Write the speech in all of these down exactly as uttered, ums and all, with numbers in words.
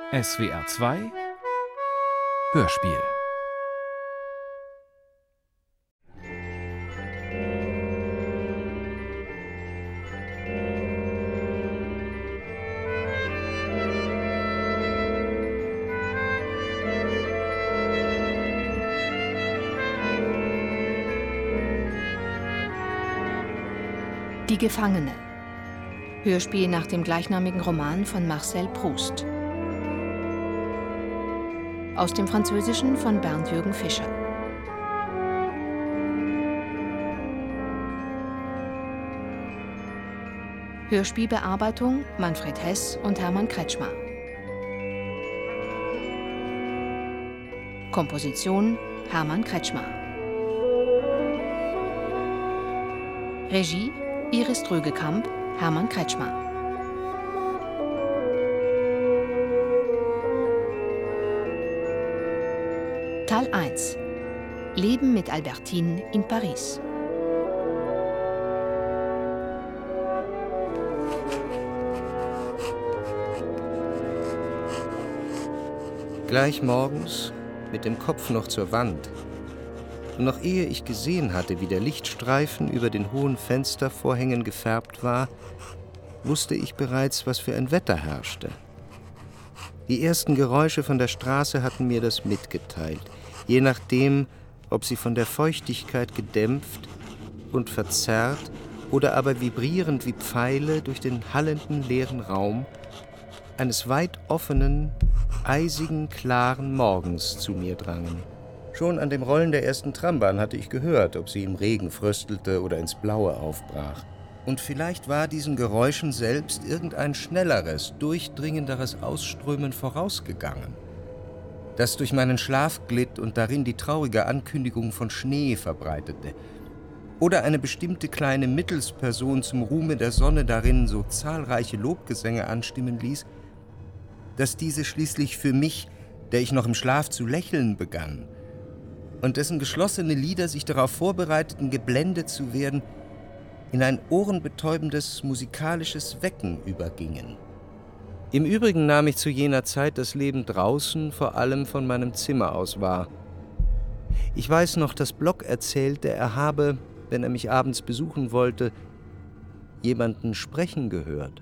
S W R zwei Hörspiel. Die Gefangene. Hörspiel nach dem gleichnamigen Roman von Marcel Proust. Aus dem Französischen von Bernd-Jürgen Fischer. Hörspielbearbeitung Manfred Hess und Hermann Kretschmer. Komposition Hermann Kretschmer. Regie Iris Drögekamp, Hermann Kretschmer. Teil eins. Leben mit Albertine in Paris. Gleich morgens, mit dem Kopf noch zur Wand, und noch ehe ich gesehen hatte, wie der Lichtstreifen über den hohen Fenstervorhängen gefärbt war, wusste ich bereits, was für ein Wetter herrschte. Die ersten Geräusche von der Straße hatten mir das mitgeteilt, je nachdem, ob sie von der Feuchtigkeit gedämpft und verzerrt oder aber vibrierend wie Pfeile durch den hallenden leeren Raum eines weit offenen, eisigen, klaren Morgens zu mir drangen. Schon an dem Rollen der ersten Trambahn hatte ich gehört, ob sie im Regen fröstelte oder ins Blaue aufbrach. Und vielleicht war diesen Geräuschen selbst irgendein schnelleres, durchdringenderes Ausströmen vorausgegangen, das durch meinen Schlaf glitt und darin die traurige Ankündigung von Schnee verbreitete. Oder eine bestimmte kleine Mittelsperson zum Ruhme der Sonne darin so zahlreiche Lobgesänge anstimmen ließ, dass diese schließlich für mich, der ich noch im Schlaf zu lächeln begann, und dessen geschlossene Lider sich darauf vorbereiteten, geblendet zu werden, in ein ohrenbetäubendes musikalisches Wecken übergingen. Im Übrigen nahm ich zu jener Zeit das Leben draußen vor allem von meinem Zimmer aus wahr. Ich weiß noch, dass Block erzählte, er habe, wenn er mich abends besuchen wollte, jemanden sprechen gehört.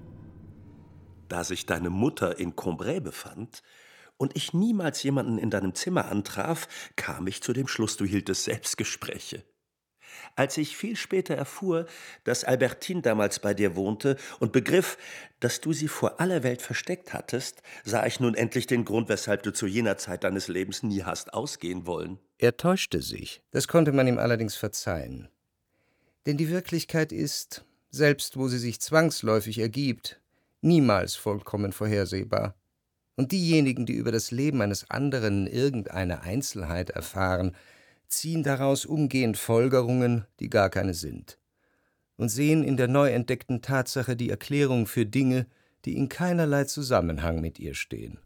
Da sich deine Mutter in Cambrai befand und ich niemals jemanden in deinem Zimmer antraf, kam ich zu dem Schluss, du hieltest Selbstgespräche. Als ich viel später erfuhr, dass Albertine damals bei dir wohnte und begriff, dass du sie vor aller Welt versteckt hattest, sah ich nun endlich den Grund, weshalb du zu jener Zeit deines Lebens nie hast ausgehen wollen. Er täuschte sich. Das konnte man ihm allerdings verzeihen. Denn die Wirklichkeit ist, selbst wo sie sich zwangsläufig ergibt, niemals vollkommen vorhersehbar. Und diejenigen, die über das Leben eines anderen irgendeine Einzelheit erfahren, ziehen daraus umgehend Folgerungen, die gar keine sind, und sehen in der neu entdeckten Tatsache die Erklärung für Dinge, die in keinerlei Zusammenhang mit ihr stehen.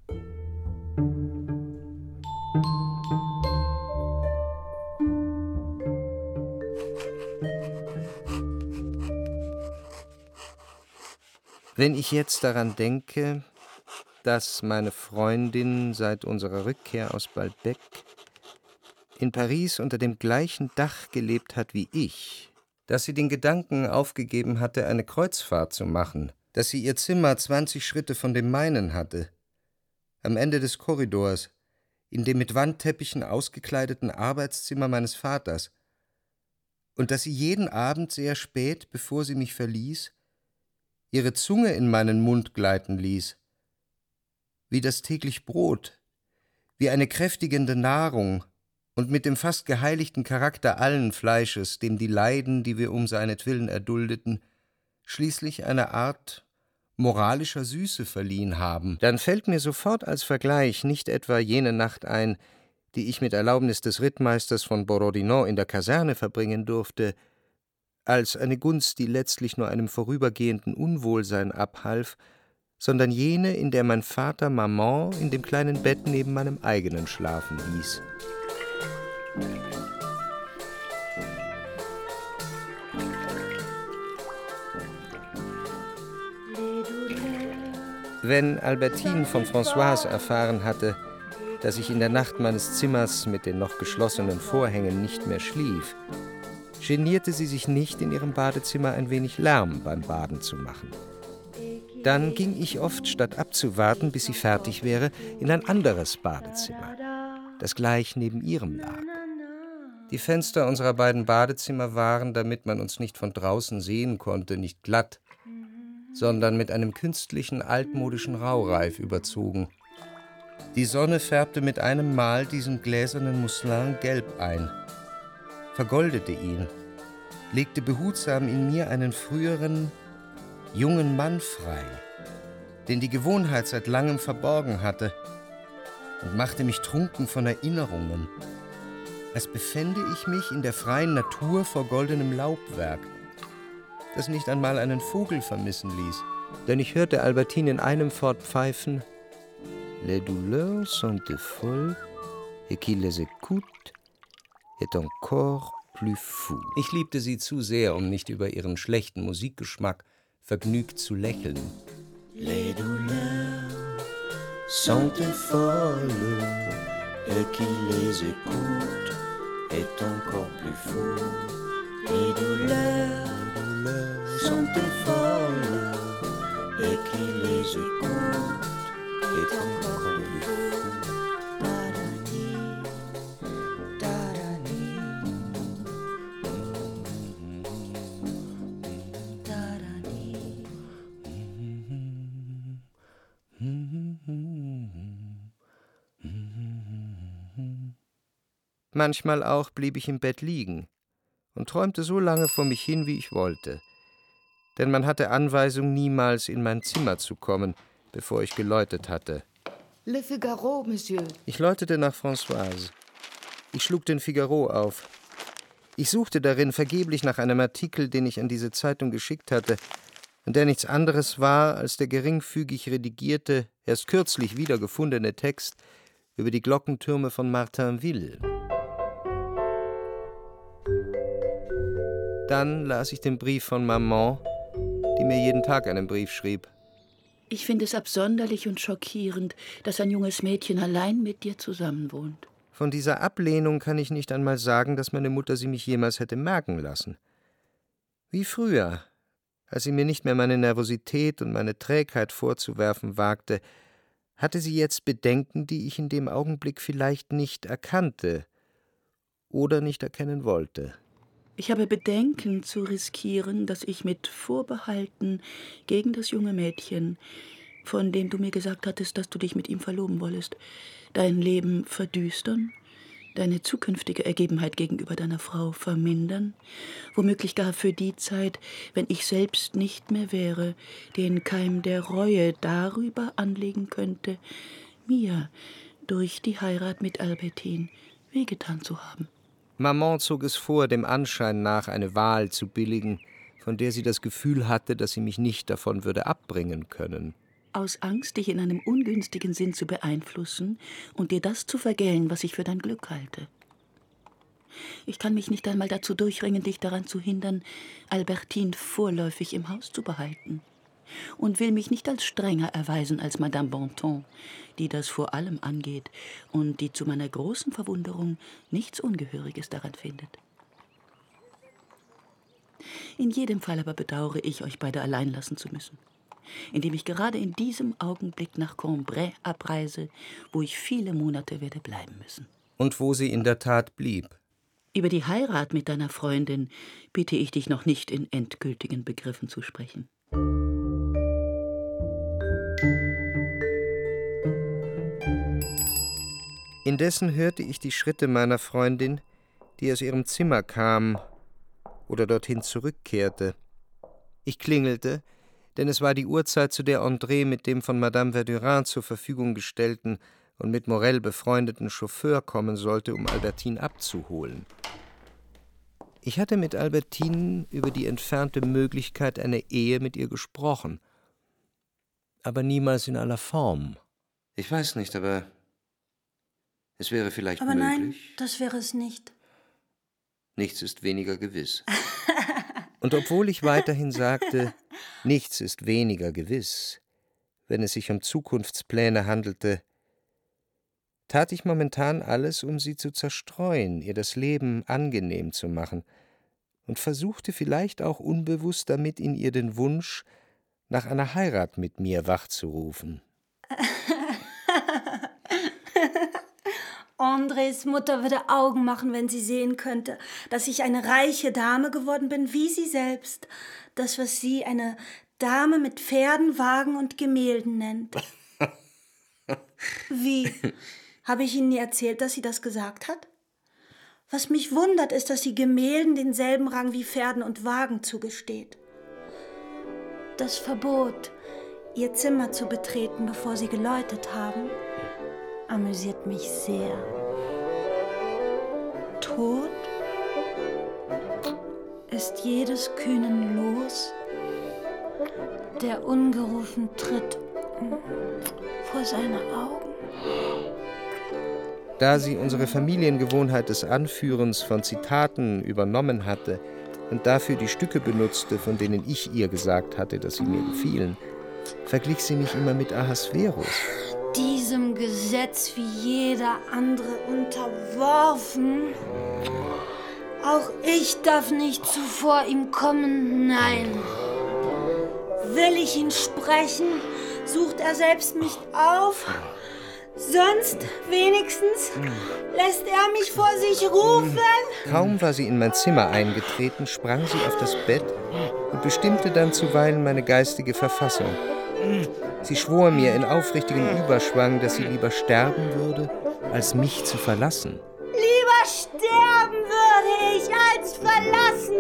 Wenn ich jetzt daran denke, dass meine Freundin seit unserer Rückkehr aus Balbec in Paris unter dem gleichen Dach gelebt hat wie ich, dass sie den Gedanken aufgegeben hatte, eine Kreuzfahrt zu machen, dass sie ihr Zimmer zwanzig Schritte von dem meinen hatte, am Ende des Korridors, in dem mit Wandteppichen ausgekleideten Arbeitszimmer meines Vaters, und dass sie jeden Abend sehr spät, bevor sie mich verließ, ihre Zunge in meinen Mund gleiten ließ, wie das täglich Brot, wie eine kräftigende Nahrung und mit dem fast geheiligten Charakter allen Fleisches, dem die Leiden, die wir um seinetwillen erduldeten, schließlich eine Art moralischer Süße verliehen haben, dann fällt mir sofort als Vergleich nicht etwa jene Nacht ein, die ich mit Erlaubnis des Rittmeisters von Borodino in der Kaserne verbringen durfte, als eine Gunst, die letztlich nur einem vorübergehenden Unwohlsein abhalf, sondern jene, in der mein Vater Maman in dem kleinen Bett neben meinem eigenen schlafen ließ. Wenn Albertine von Françoise erfahren hatte, dass ich in der Nacht meines Zimmers mit den noch geschlossenen Vorhängen nicht mehr schlief, genierte sie sich nicht, in ihrem Badezimmer ein wenig Lärm beim Baden zu machen. Dann ging ich oft, statt abzuwarten, bis sie fertig wäre, in ein anderes Badezimmer, das gleich neben ihrem lag. Die Fenster unserer beiden Badezimmer waren, damit man uns nicht von draußen sehen konnte, nicht glatt, sondern mit einem künstlichen, altmodischen Raureif überzogen. Die Sonne färbte mit einem Mal diesen gläsernen Mousselin gelb ein, vergoldete ihn, legte behutsam in mir einen früheren, jungen Mann frei, den die Gewohnheit seit langem verborgen hatte, und machte mich trunken von Erinnerungen, als befände ich mich in der freien Natur vor goldenem Laubwerk, das nicht einmal einen Vogel vermissen ließ, denn ich hörte Albertine in einem Fort pfeifen: Les douleurs sont de folles, et qui les écoute est encore plus fou. Ich liebte sie zu sehr, um nicht über ihren schlechten Musikgeschmack vergnügt zu lächeln. Les douleurs sont de folles, et qui les écoute est encore plus fou. Les douleurs sont de folles, et qui les écoute est encore plus fou. Manchmal auch blieb ich im Bett liegen und träumte so lange vor mich hin, wie ich wollte. Denn man hatte Anweisung, niemals in mein Zimmer zu kommen, bevor ich geläutet hatte. Le Figaro, Monsieur. Ich läutete nach Françoise. Ich schlug den Figaro auf. Ich suchte darin vergeblich nach einem Artikel, den ich an diese Zeitung geschickt hatte, und der nichts anderes war als der geringfügig redigierte, erst kürzlich wiedergefundene Text über die Glockentürme von Martainville. Dann las ich den Brief von Maman, die mir jeden Tag einen Brief schrieb. Ich finde es absonderlich und schockierend, dass ein junges Mädchen allein mit dir zusammenwohnt. Von dieser Ablehnung kann ich nicht einmal sagen, dass meine Mutter sie mich jemals hätte merken lassen. Wie früher, als sie mir nicht mehr meine Nervosität und meine Trägheit vorzuwerfen wagte, hatte sie jetzt Bedenken, die ich in dem Augenblick vielleicht nicht erkannte oder nicht erkennen wollte. Ich habe Bedenken zu riskieren, dass ich mit Vorbehalten gegen das junge Mädchen, von dem du mir gesagt hattest, dass du dich mit ihm verloben wollest, dein Leben verdüstern, deine zukünftige Ergebenheit gegenüber deiner Frau vermindern, womöglich gar für die Zeit, wenn ich selbst nicht mehr wäre, den Keim der Reue darüber anlegen könnte, mir durch die Heirat mit Albertine wehgetan zu haben. Maman zog es vor, dem Anschein nach eine Wahl zu billigen, von der sie das Gefühl hatte, dass sie mich nicht davon würde abbringen können. Aus Angst, dich in einem ungünstigen Sinn zu beeinflussen und dir das zu vergällen, was ich für dein Glück halte. Ich kann mich nicht einmal dazu durchringen, dich daran zu hindern, Albertine vorläufig im Haus zu behalten. Und will mich nicht als strenger erweisen als Madame Bontemps, die das vor allem angeht und die zu meiner großen Verwunderung nichts Ungehöriges daran findet. In jedem Fall aber bedauere ich, euch beide allein lassen zu müssen, indem ich gerade in diesem Augenblick nach Cambrai abreise, wo ich viele Monate werde bleiben müssen. Und wo sie in der Tat blieb. Über die Heirat mit deiner Freundin bitte ich dich noch nicht in endgültigen Begriffen zu sprechen. Indessen hörte ich die Schritte meiner Freundin, die aus ihrem Zimmer kam oder dorthin zurückkehrte. Ich klingelte, denn es war die Uhrzeit, zu der André mit dem von Madame Verdurin zur Verfügung gestellten und mit Morel befreundeten Chauffeur kommen sollte, um Albertine abzuholen. Ich hatte mit Albertine über die entfernte Möglichkeit einer Ehe mit ihr gesprochen, aber niemals in aller Form. Ich weiß nicht, aber es wäre vielleicht aber möglich. Aber nein, das wäre es nicht. Nichts ist weniger gewiss. Und obwohl ich weiterhin sagte, nichts ist weniger gewiss, wenn es sich um Zukunftspläne handelte, tat ich momentan alles, um sie zu zerstreuen, ihr das Leben angenehm zu machen, und versuchte vielleicht auch unbewusst damit in ihr den Wunsch, nach einer Heirat mit mir wachzurufen. Andres Mutter würde Augen machen, wenn sie sehen könnte, dass ich eine reiche Dame geworden bin, wie sie selbst. Das, was sie eine Dame mit Pferden, Wagen und Gemälden nennt. Wie? Habe ich Ihnen nie erzählt, dass sie das gesagt hat? Was mich wundert, ist, dass sie Gemälden denselben Rang wie Pferden und Wagen zugesteht. Das Verbot, ihr Zimmer zu betreten, bevor sie geläutet haben, amüsiert mich sehr. Tod ist jedes kühnen Los, der ungerufen tritt vor seine Augen. Da sie unsere Familiengewohnheit des Anführens von Zitaten übernommen hatte und dafür die Stücke benutzte, von denen ich ihr gesagt hatte, dass sie mir gefielen, verglich sie mich immer mit Ahasverus. Diesem Gesetz wie jeder andere unterworfen. Auch ich darf nicht zuvor ihm kommen, nein. Will ich ihn sprechen, sucht er selbst mich auf. Sonst wenigstens lässt er mich vor sich rufen. Kaum war sie in mein Zimmer eingetreten, sprang sie auf das Bett und bestimmte dann zuweilen meine geistige Verfassung. Sie schwor mir in aufrichtigem Überschwang, dass sie lieber sterben würde, als mich zu verlassen. Lieber sterben würde ich, als verlassen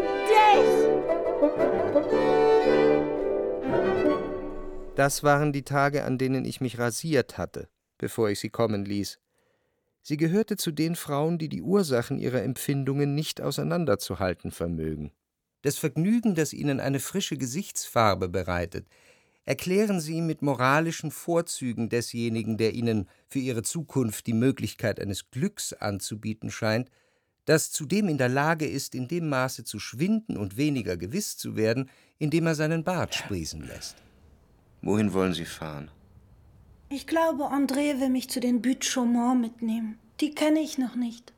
dich. Das waren die Tage, an denen ich mich rasiert hatte, bevor ich sie kommen ließ. Sie gehörte zu den Frauen, die die Ursachen ihrer Empfindungen nicht auseinanderzuhalten vermögen. Das Vergnügen, das ihnen eine frische Gesichtsfarbe bereitet, erklären sie mit moralischen Vorzügen desjenigen, der ihnen für ihre Zukunft die Möglichkeit eines Glücks anzubieten scheint, das zudem in der Lage ist, in dem Maße zu schwinden und weniger gewiss zu werden, indem er seinen Bart sprießen lässt. Wohin wollen Sie fahren? Ich glaube, André will mich zu den Buttes Chaumont mitnehmen. Die kenne ich noch nicht.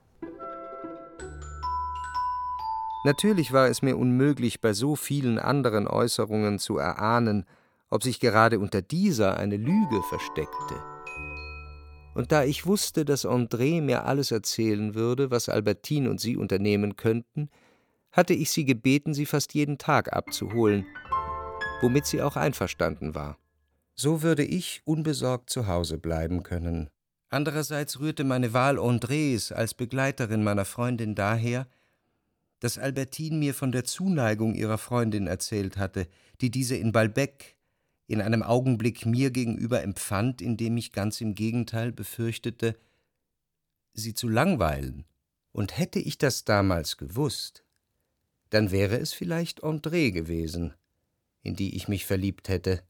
Natürlich war es mir unmöglich, bei so vielen anderen Äußerungen zu erahnen, ob sich gerade unter dieser eine Lüge versteckte. Und da ich wusste, dass André mir alles erzählen würde, was Albertine und sie unternehmen könnten, hatte ich sie gebeten, sie fast jeden Tag abzuholen, womit sie auch einverstanden war. So würde ich unbesorgt zu Hause bleiben können. Andererseits rührte meine Wahl Andrés als Begleiterin meiner Freundin daher, dass Albertine mir von der Zuneigung ihrer Freundin erzählt hatte, die diese in Balbec in einem Augenblick mir gegenüber empfand, in dem ich ganz im Gegenteil befürchtete, sie zu langweilen. Und hätte ich das damals gewusst, dann wäre es vielleicht André gewesen, in die ich mich verliebt hätte.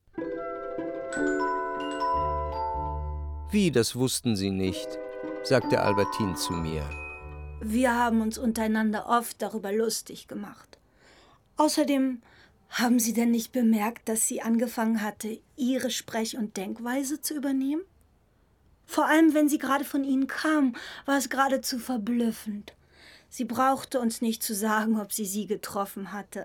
Wie, das wussten Sie nicht, sagte Albertine zu mir. Wir haben uns untereinander oft darüber lustig gemacht. Außerdem, haben Sie denn nicht bemerkt, dass sie angefangen hatte, Ihre Sprech- und Denkweise zu übernehmen? Vor allem, wenn sie gerade von Ihnen kam, war es geradezu verblüffend. Sie brauchte uns nicht zu sagen, ob sie Sie getroffen hatte.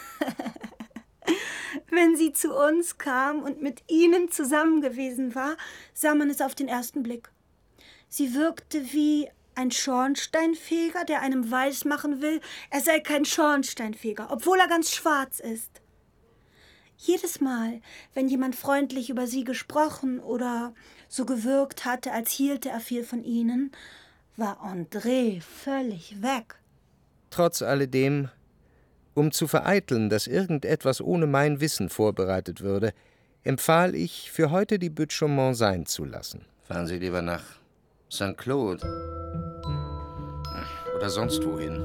Wenn sie zu uns kam und mit Ihnen zusammen gewesen war, sah man es auf den ersten Blick. Sie wirkte wie ein Schornsteinfeger, der einem weismachen will, er sei kein Schornsteinfeger, obwohl er ganz schwarz ist. Jedes Mal, wenn jemand freundlich über sie gesprochen oder so gewirkt hatte, als hielte er viel von ihnen, war André völlig weg. Trotz alledem, um zu vereiteln, dass irgendetwas ohne mein Wissen vorbereitet würde, empfahl ich, für heute die Buttes Chaumont sein zu lassen. Fahren Sie lieber nach Saint Claude oder sonst wohin.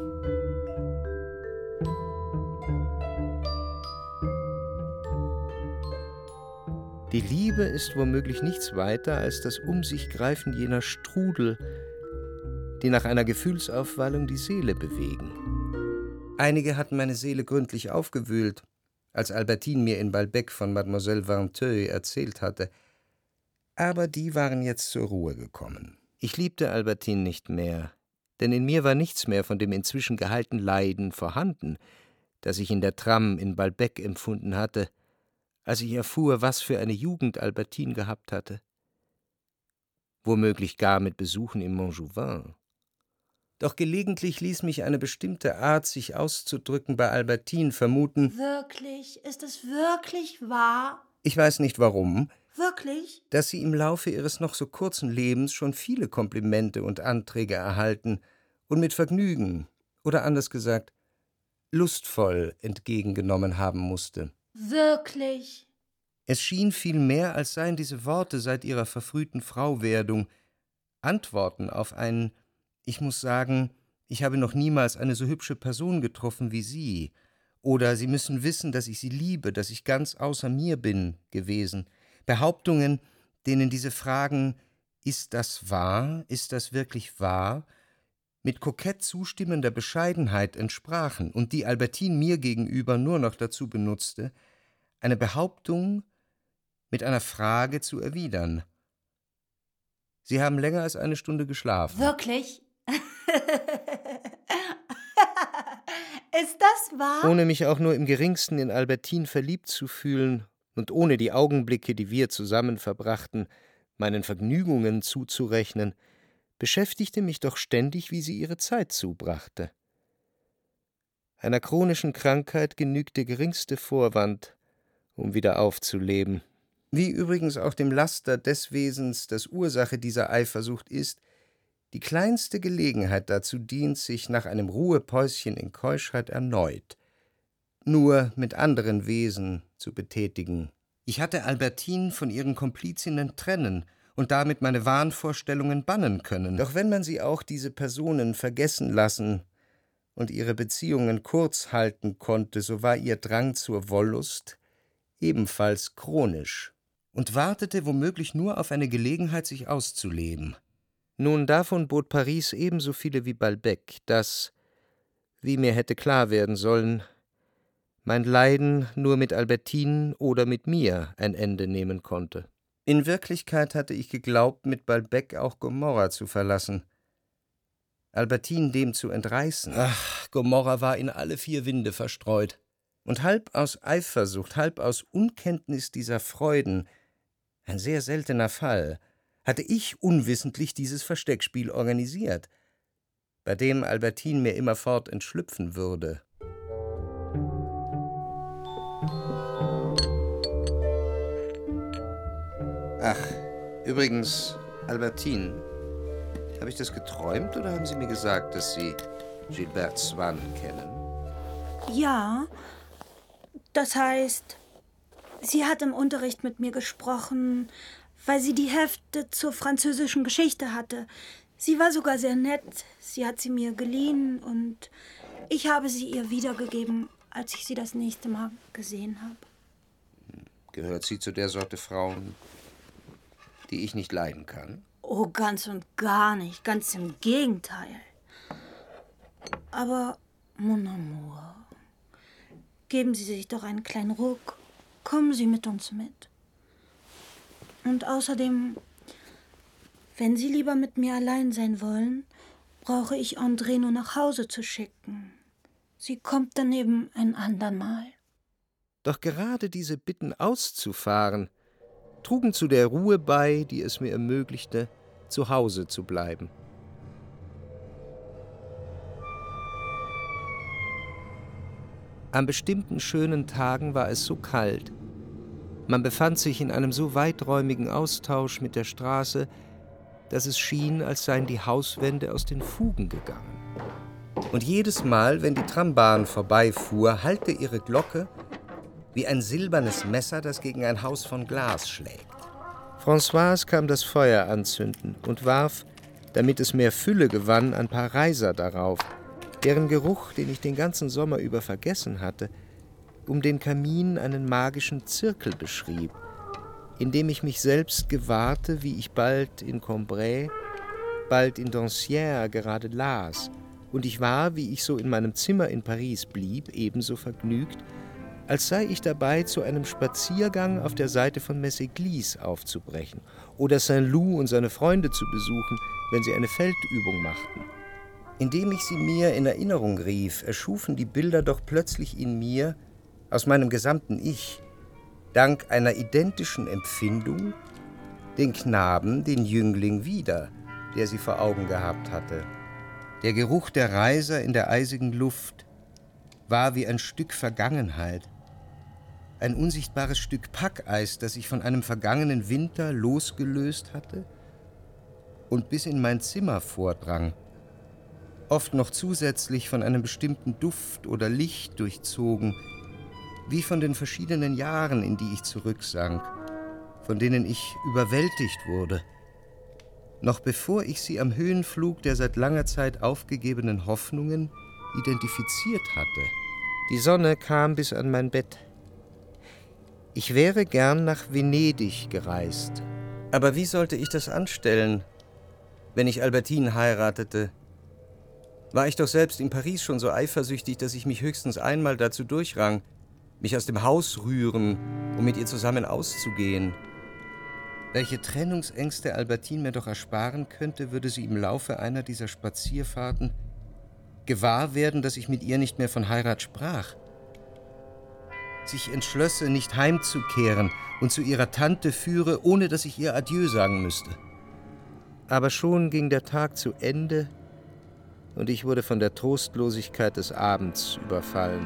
Die Liebe ist womöglich nichts weiter als das Um sich greifen jener Strudel, die nach einer Gefühlsaufwallung die Seele bewegen. Einige hatten meine Seele gründlich aufgewühlt, als Albertine mir in Balbec von Mademoiselle Vinteuil erzählt hatte. Aber die waren jetzt zur Ruhe gekommen. Ich liebte Albertine nicht mehr, denn in mir war nichts mehr von dem inzwischen geheilten Leiden vorhanden, das ich in der Tram in Balbec empfunden hatte, als ich erfuhr, was für eine Jugend Albertine gehabt hatte. Womöglich gar mit Besuchen im Montjouvin. Doch gelegentlich ließ mich eine bestimmte Art, sich auszudrücken, bei Albertine vermuten. Wirklich? Ist es wirklich wahr? Ich weiß nicht warum. Wirklich? Dass sie im Laufe ihres noch so kurzen Lebens schon viele Komplimente und Anträge erhalten und mit Vergnügen, oder anders gesagt, lustvoll entgegengenommen haben musste. Wirklich? Es schien vielmehr, als seien diese Worte seit ihrer verfrühten Frauwerdung Antworten auf ein Ich muss sagen, ich habe noch niemals eine so hübsche Person getroffen wie Sie. Oder Sie müssen wissen, dass ich Sie liebe, dass ich ganz außer mir bin, gewesen. Behauptungen, denen diese Fragen, ist das wahr, ist das wirklich wahr, mit kokett zustimmender Bescheidenheit entsprachen und die Albertine mir gegenüber nur noch dazu benutzte, eine Behauptung mit einer Frage zu erwidern. Sie haben länger als eine Stunde geschlafen. Wirklich? Ist das wahr? Ohne mich auch nur im geringsten in Albertine verliebt zu fühlen und ohne die Augenblicke, die wir zusammen verbrachten, meinen Vergnügungen zuzurechnen, beschäftigte mich doch ständig, wie sie ihre Zeit zubrachte. Einer chronischen Krankheit genügt der geringste Vorwand, um wieder aufzuleben. Wie übrigens auch dem Laster des Wesens, das Ursache dieser Eifersucht ist, die kleinste Gelegenheit dazu dient, sich nach einem Ruhepäuschen in Keuschheit erneut, nur mit anderen Wesen zu betätigen. Ich hatte Albertine von ihren Komplizinnen trennen und damit meine Wahnvorstellungen bannen können. Doch wenn man sie auch diese Personen vergessen lassen und ihre Beziehungen kurz halten konnte, so war ihr Drang zur Wollust ebenfalls chronisch und wartete womöglich nur auf eine Gelegenheit, sich auszuleben. Nun, davon bot Paris ebenso viele wie Balbec, dass, wie mir hätte klar werden sollen, mein Leiden nur mit Albertine oder mit mir ein Ende nehmen konnte. In Wirklichkeit hatte ich geglaubt, mit Balbec auch Gomorrha zu verlassen, Albertine dem zu entreißen. Ach, Gomorrha war in alle vier Winde verstreut. Und halb aus Eifersucht, halb aus Unkenntnis dieser Freuden, ein sehr seltener Fall, hatte ich unwissentlich dieses Versteckspiel organisiert, bei dem Albertine mir immerfort entschlüpfen würde. Ach, übrigens, Albertine, habe ich das geträumt oder haben Sie mir gesagt, dass Sie Gilberte Swann kennen? Ja, das heißt, sie hat im Unterricht mit mir gesprochen, weil sie die Hefte zur französischen Geschichte hatte. Sie war sogar sehr nett. Sie hat sie mir geliehen und ich habe sie ihr wiedergegeben, als ich sie das nächste Mal gesehen habe. Gehört sie zu der Sorte Frauen, die ich nicht leiden kann? Oh, ganz und gar nicht. Ganz im Gegenteil. Aber, mon amour, geben Sie sich doch einen kleinen Ruck. Kommen Sie mit uns mit. Und außerdem, wenn Sie lieber mit mir allein sein wollen, brauche ich André nur nach Hause zu schicken. Sie kommt dann eben ein andermal. Doch gerade diese Bitten auszufahren, trugen zu der Ruhe bei, die es mir ermöglichte, zu Hause zu bleiben. An bestimmten schönen Tagen war es so kalt, man befand sich in einem so weiträumigen Austausch mit der Straße, dass es schien, als seien die Hauswände aus den Fugen gegangen. Und jedes Mal, wenn die Trambahn vorbeifuhr, hallte ihre Glocke wie ein silbernes Messer, das gegen ein Haus von Glas schlägt. Françoise kam das Feuer anzünden und warf, damit es mehr Fülle gewann, ein paar Reiser darauf, deren Geruch, den ich den ganzen Sommer über vergessen hatte, um den Kamin einen magischen Zirkel beschrieb, in dem ich mich selbst gewahrte, wie ich bald in Combray, bald in Dancières gerade las, und ich war, wie ich so in meinem Zimmer in Paris blieb, ebenso vergnügt, als sei ich dabei, zu einem Spaziergang auf der Seite von Mességlise aufzubrechen oder Saint-Loup und seine Freunde zu besuchen, wenn sie eine Feldübung machten. Indem ich sie mir in Erinnerung rief, erschufen die Bilder doch plötzlich in mir, aus meinem gesamten Ich, dank einer identischen Empfindung, den Knaben, den Jüngling wieder, der sie vor Augen gehabt hatte. Der Geruch der Reiser in der eisigen Luft war wie ein Stück Vergangenheit, ein unsichtbares Stück Packeis, das sich von einem vergangenen Winter losgelöst hatte und bis in mein Zimmer vordrang, oft noch zusätzlich von einem bestimmten Duft oder Licht durchzogen, wie von den verschiedenen Jahren, in die ich zurücksank, von denen ich überwältigt wurde, noch bevor ich sie am Höhenflug der seit langer Zeit aufgegebenen Hoffnungen identifiziert hatte. Die Sonne kam bis an mein Bett. Ich wäre gern nach Venedig gereist. Aber wie sollte ich das anstellen, wenn ich Albertine heiratete? War ich doch selbst in Paris schon so eifersüchtig, dass ich mich höchstens einmal dazu durchrang, mich aus dem Haus rühren, um mit ihr zusammen auszugehen. Welche Trennungsängste Albertine mir doch ersparen könnte, würde sie im Laufe einer dieser Spazierfahrten gewahr werden, dass ich mit ihr nicht mehr von Heirat sprach. Sich entschlösse, nicht heimzukehren und zu ihrer Tante führe, ohne dass ich ihr Adieu sagen müsste. Aber schon ging der Tag zu Ende und ich wurde von der Trostlosigkeit des Abends überfallen.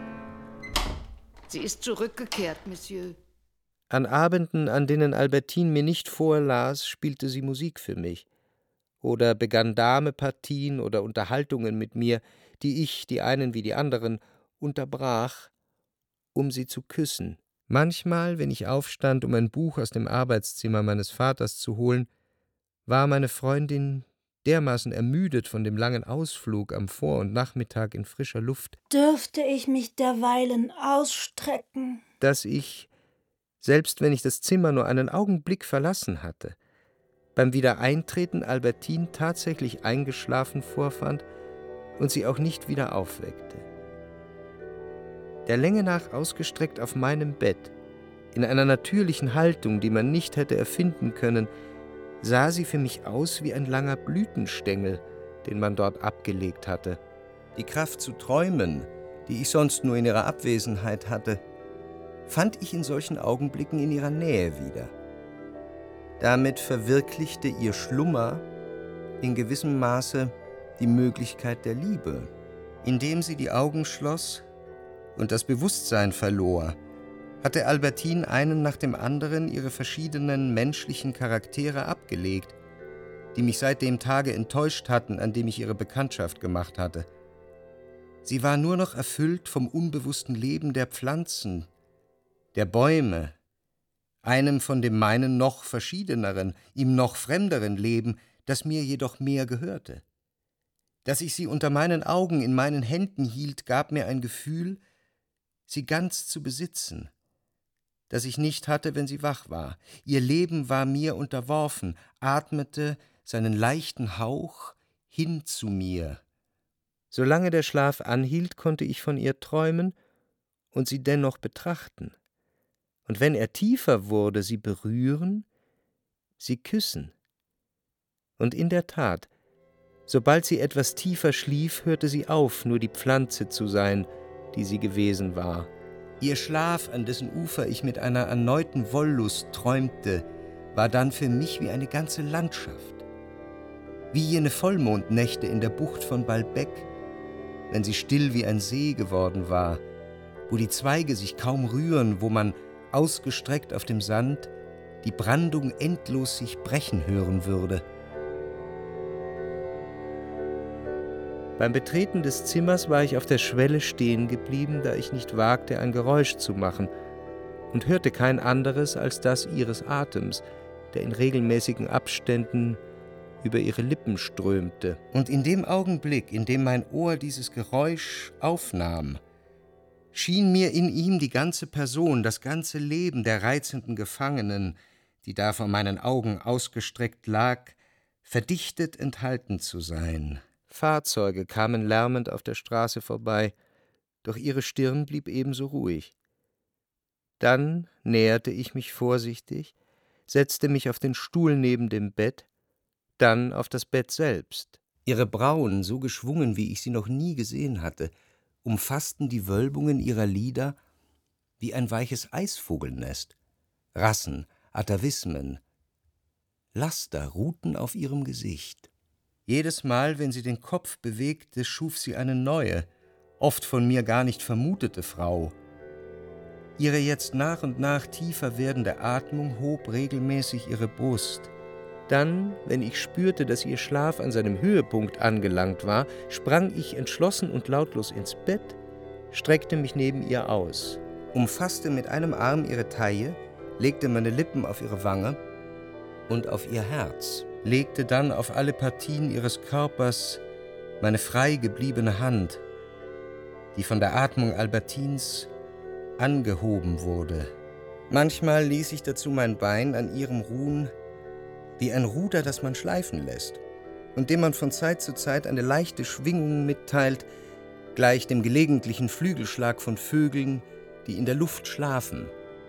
Sie ist zurückgekehrt, Monsieur. An Abenden, an denen Albertine mir nicht vorlas, spielte sie Musik für mich oder begann Damepartien oder Unterhaltungen mit mir, die ich, die einen wie die anderen, unterbrach, um sie zu küssen. Manchmal, wenn ich aufstand, um ein Buch aus dem Arbeitszimmer meines Vaters zu holen, war meine Freundin dermaßen ermüdet von dem langen Ausflug am Vor- und Nachmittag in frischer Luft, Dürfte ich mich derweilen ausstrecken, dass ich, selbst wenn ich das Zimmer nur einen Augenblick verlassen hatte, beim Wiedereintreten Albertine tatsächlich eingeschlafen vorfand und sie auch nicht wieder aufweckte. Der Länge nach ausgestreckt auf meinem Bett, in einer natürlichen Haltung, die man nicht hätte erfinden können, sah sie für mich aus wie ein langer Blütenstängel, den man dort abgelegt hatte. Die Kraft zu träumen, die ich sonst nur in ihrer Abwesenheit hatte, fand ich in solchen Augenblicken in ihrer Nähe wieder. Damit verwirklichte ihr Schlummer in gewissem Maße die Möglichkeit der Liebe. Indem sie die Augen schloss und das Bewusstsein verlor, hatte Albertine einen nach dem anderen ihre verschiedenen menschlichen Charaktere abgelegt, die mich seit dem Tage enttäuscht hatten, an dem ich ihre Bekanntschaft gemacht hatte. Sie war nur noch erfüllt vom unbewussten Leben der Pflanzen, der Bäume, einem von dem meinen noch verschiedeneren, ihm noch fremderen Leben, das mir jedoch mehr gehörte. Dass ich sie unter meinen Augen in meinen Händen hielt, gab mir ein Gefühl, sie ganz zu besitzen, das ich nicht hatte, wenn sie wach war. Ihr Leben war mir unterworfen, atmete seinen leichten Hauch hin zu mir. Solange der Schlaf anhielt, konnte ich von ihr träumen und sie dennoch betrachten. Und wenn er tiefer wurde, sie berühren, sie küssen. Und in der Tat, sobald sie etwas tiefer schlief, hörte sie auf, nur die Pflanze zu sein, die sie gewesen war. Ihr Schlaf, an dessen Ufer ich mit einer erneuten Wollust träumte, war dann für mich wie eine ganze Landschaft. Wie jene Vollmondnächte in der Bucht von Balbec, wenn sie still wie ein See geworden war, wo die Zweige sich kaum rühren, wo man, ausgestreckt auf dem Sand, die Brandung endlos sich brechen hören würde. Beim Betreten des Zimmers war ich auf der Schwelle stehen geblieben, da ich nicht wagte, ein Geräusch zu machen, und hörte kein anderes als das ihres Atems, der in regelmäßigen Abständen über ihre Lippen strömte. Und in dem Augenblick, in dem mein Ohr dieses Geräusch aufnahm, schien mir in ihm die ganze Person, das ganze Leben der reizenden Gefangenen, die da vor meinen Augen ausgestreckt lag, verdichtet enthalten zu sein. Fahrzeuge kamen lärmend auf der Straße vorbei, doch ihre Stirn blieb ebenso ruhig. Dann näherte ich mich vorsichtig, setzte mich auf den Stuhl neben dem Bett, dann auf das Bett selbst. Ihre Brauen, so geschwungen, wie ich sie noch nie gesehen hatte, umfassten die Wölbungen ihrer Lider wie ein weiches Eisvogelnest. Rassen, Atavismen, Laster ruhten auf ihrem Gesicht. Jedes Mal, wenn sie den Kopf bewegte, schuf sie eine neue, oft von mir gar nicht vermutete Frau. Ihre jetzt nach und nach tiefer werdende Atmung hob regelmäßig ihre Brust. Dann, wenn ich spürte, dass ihr Schlaf an seinem Höhepunkt angelangt war, sprang ich entschlossen und lautlos ins Bett, streckte mich neben ihr aus, umfasste mit einem Arm ihre Taille, legte meine Lippen auf ihre Wange und auf ihr Herz, legte dann auf alle Partien ihres Körpers meine frei gebliebene Hand, die von der Atmung Albertines angehoben wurde. Manchmal ließ ich dazu mein Bein an ihrem ruhen, wie ein Ruder, das man schleifen lässt und dem man von Zeit zu Zeit eine leichte Schwingung mitteilt, gleich dem gelegentlichen Flügelschlag von Vögeln, die in der Luft schlafen.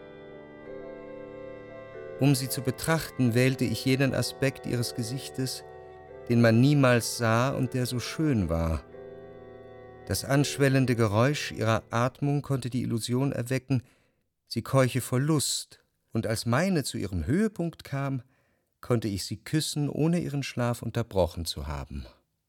Um sie zu betrachten, wählte ich jenen Aspekt ihres Gesichtes, den man niemals sah und der so schön war. Das anschwellende Geräusch ihrer Atmung konnte die Illusion erwecken, sie keuche vor Lust, und als meine zu ihrem Höhepunkt kam, konnte ich sie küssen, ohne ihren Schlaf unterbrochen zu haben.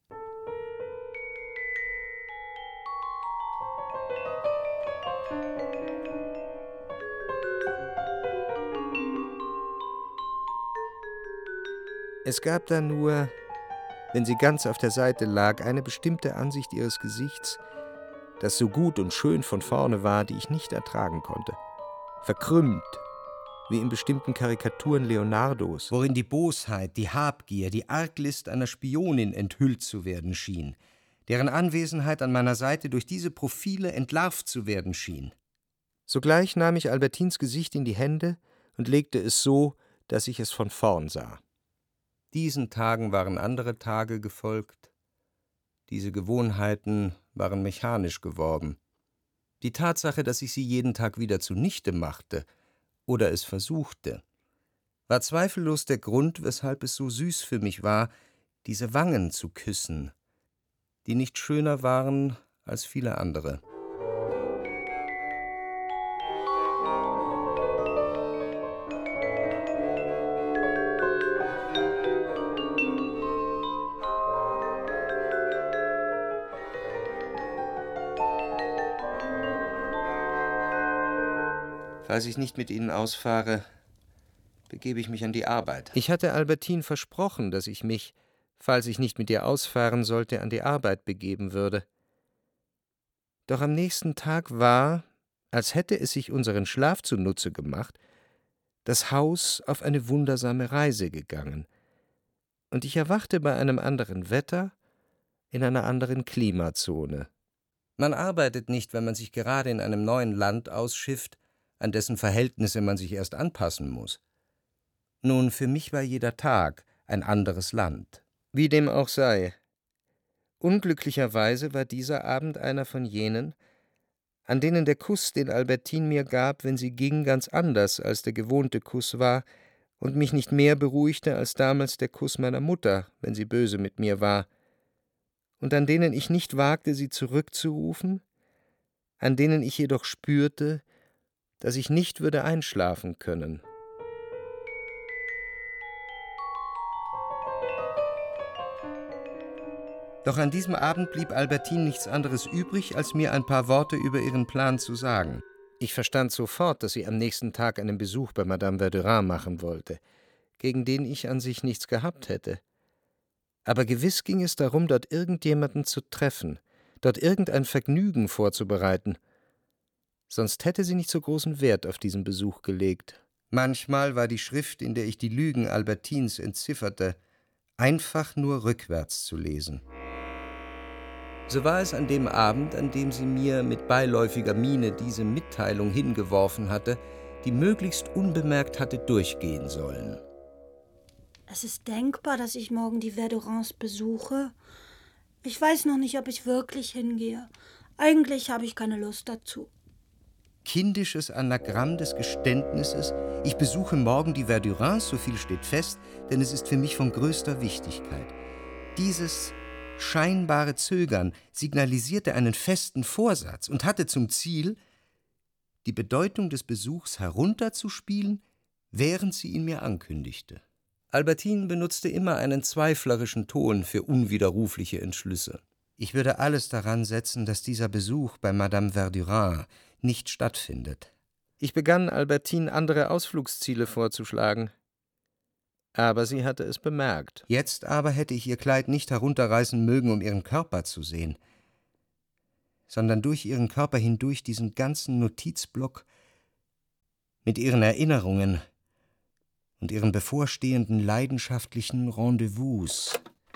Es gab da nur, wenn sie ganz auf der Seite lag, eine bestimmte Ansicht ihres Gesichts, das so gut und schön von vorne war, die ich nicht ertragen konnte. Verkrümmt, wie in bestimmten Karikaturen Leonardos, worin die Bosheit, die Habgier, die Arglist einer Spionin enthüllt zu werden schien, deren Anwesenheit an meiner Seite durch diese Profile entlarvt zu werden schien. Sogleich nahm ich Albertines Gesicht in die Hände und legte es so, dass ich es von vorn sah. Diesen Tagen waren andere Tage gefolgt. Diese Gewohnheiten waren mechanisch geworden. Die Tatsache, dass ich sie jeden Tag wieder zunichte machte oder es versuchte, war zweifellos der Grund, weshalb es so süß für mich war, diese Wangen zu küssen, die nicht schöner waren als viele andere. Falls ich nicht mit Ihnen ausfahre, begebe ich mich an die Arbeit. Ich hatte Albertine versprochen, dass ich mich, falls ich nicht mit ihr ausfahren sollte, an die Arbeit begeben würde. Doch am nächsten Tag war, als hätte es sich unseren Schlaf zunutze gemacht, das Haus auf eine wundersame Reise gegangen, und ich erwachte bei einem anderen Wetter in einer anderen Klimazone. Man arbeitet nicht, wenn man sich gerade in einem neuen Land ausschifft, an dessen Verhältnisse man sich erst anpassen muss. Nun, für mich war jeder Tag ein anderes Land. Wie dem auch sei. Unglücklicherweise war dieser Abend einer von jenen, an denen der Kuss, den Albertine mir gab, wenn sie ging, ganz anders als der gewohnte Kuss war und mich nicht mehr beruhigte als damals der Kuss meiner Mutter, wenn sie böse mit mir war, und an denen ich nicht wagte, sie zurückzurufen, an denen ich jedoch spürte, dass ich nicht würde einschlafen können. Doch an diesem Abend blieb Albertine nichts anderes übrig, als mir ein paar Worte über ihren Plan zu sagen. Ich verstand sofort, dass sie am nächsten Tag einen Besuch bei Madame Verdurin machen wollte, gegen den ich an sich nichts gehabt hätte. Aber gewiss ging es darum, dort irgendjemanden zu treffen, dort irgendein Vergnügen vorzubereiten. Sonst hätte sie nicht so großen Wert auf diesen Besuch gelegt. Manchmal war die Schrift, in der ich die Lügen Albertines entzifferte, einfach nur rückwärts zu lesen. So war es an dem Abend, an dem sie mir mit beiläufiger Miene diese Mitteilung hingeworfen hatte, die möglichst unbemerkt hatte durchgehen sollen. Es ist denkbar, dass ich morgen die Verdurins besuche. Ich weiß noch nicht, ob ich wirklich hingehe. Eigentlich habe ich keine Lust dazu. Kindisches Anagramm des Geständnisses, ich besuche morgen die Verdurins, so viel steht fest, denn es ist für mich von größter Wichtigkeit. Dieses scheinbare Zögern signalisierte einen festen Vorsatz und hatte zum Ziel, die Bedeutung des Besuchs herunterzuspielen, während sie ihn mir ankündigte. Albertine benutzte immer einen zweiflerischen Ton für unwiderrufliche Entschlüsse. Ich würde alles daran setzen, dass dieser Besuch bei Madame Verdurin nicht stattfindet. Ich begann, Albertine andere Ausflugsziele vorzuschlagen. Aber sie hatte es bemerkt. Jetzt aber hätte ich ihr Kleid nicht herunterreißen mögen, um ihren Körper zu sehen, sondern durch ihren Körper hindurch diesen ganzen Notizblock mit ihren Erinnerungen und ihren bevorstehenden leidenschaftlichen Rendezvous.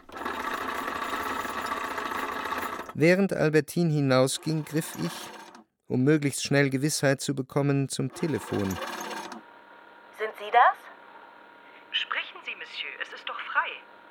Während Albertine hinausging, griff ich, um möglichst schnell Gewissheit zu bekommen, zum Telefon. Sind Sie das? Sprechen Sie, Monsieur, es ist doch frei.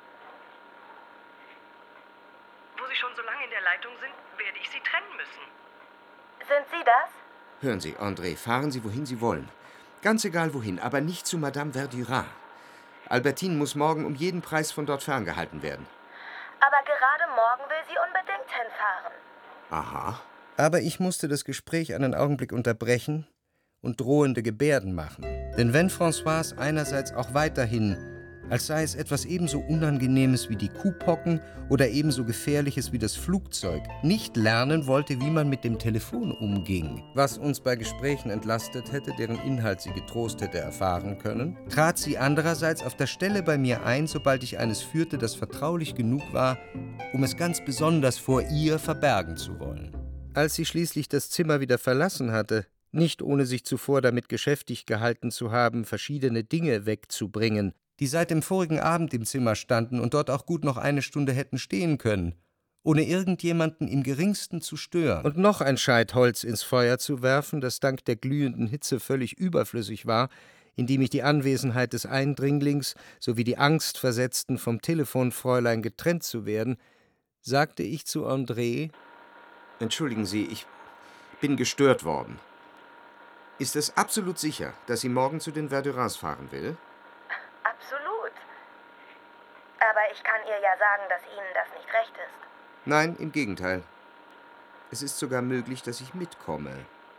Wo Sie schon so lange in der Leitung sind, werde ich Sie trennen müssen. Sind Sie das? Hören Sie, André, fahren Sie, wohin Sie wollen. Ganz egal wohin, aber nicht zu Madame Verdurin. Albertine muss morgen um jeden Preis von dort ferngehalten werden. Aber gerade morgen will sie unbedingt hinfahren. Aha. Aber ich musste das Gespräch einen Augenblick unterbrechen und drohende Gebärden machen. Denn wenn Françoise einerseits auch weiterhin, als sei es etwas ebenso Unangenehmes wie die Kuhpocken oder ebenso Gefährliches wie das Flugzeug, nicht lernen wollte, wie man mit dem Telefon umging, was uns bei Gesprächen entlastet hätte, deren Inhalt sie getrost hätte erfahren können, trat sie andererseits auf der Stelle bei mir ein, sobald ich eines führte, das vertraulich genug war, um es ganz besonders vor ihr verbergen zu wollen. Als sie schließlich das Zimmer wieder verlassen hatte, nicht ohne sich zuvor damit geschäftig gehalten zu haben, verschiedene Dinge wegzubringen, die seit dem vorigen Abend im Zimmer standen und dort auch gut noch eine Stunde hätten stehen können, ohne irgendjemanden im Geringsten zu stören, und noch ein Scheit Holz ins Feuer zu werfen, das dank der glühenden Hitze völlig überflüssig war, indem ich die Anwesenheit des Eindringlings sowie die Angst versetzten, vom Telefonfräulein getrennt zu werden, sagte ich zu André: »Entschuldigen Sie, ich bin gestört worden. Ist es absolut sicher, dass sie morgen zu den Verdurins fahren will?« Absolut. Aber ich kann ihr ja sagen, dass Ihnen das nicht recht ist. Nein, im Gegenteil. Es ist sogar möglich, dass ich mitkomme.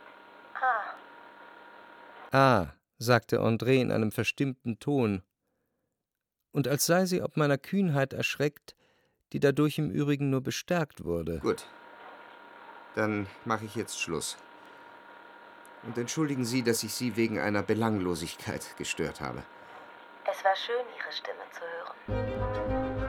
Ah. Ah, sagte André in einem verstimmten Ton. Und als sei sie ob meiner Kühnheit erschreckt, die dadurch im Übrigen nur bestärkt wurde. Gut. Dann mache ich jetzt Schluss. Und entschuldigen Sie, dass ich Sie wegen einer Belanglosigkeit gestört habe. Es war schön, Ihre Stimme zu hören.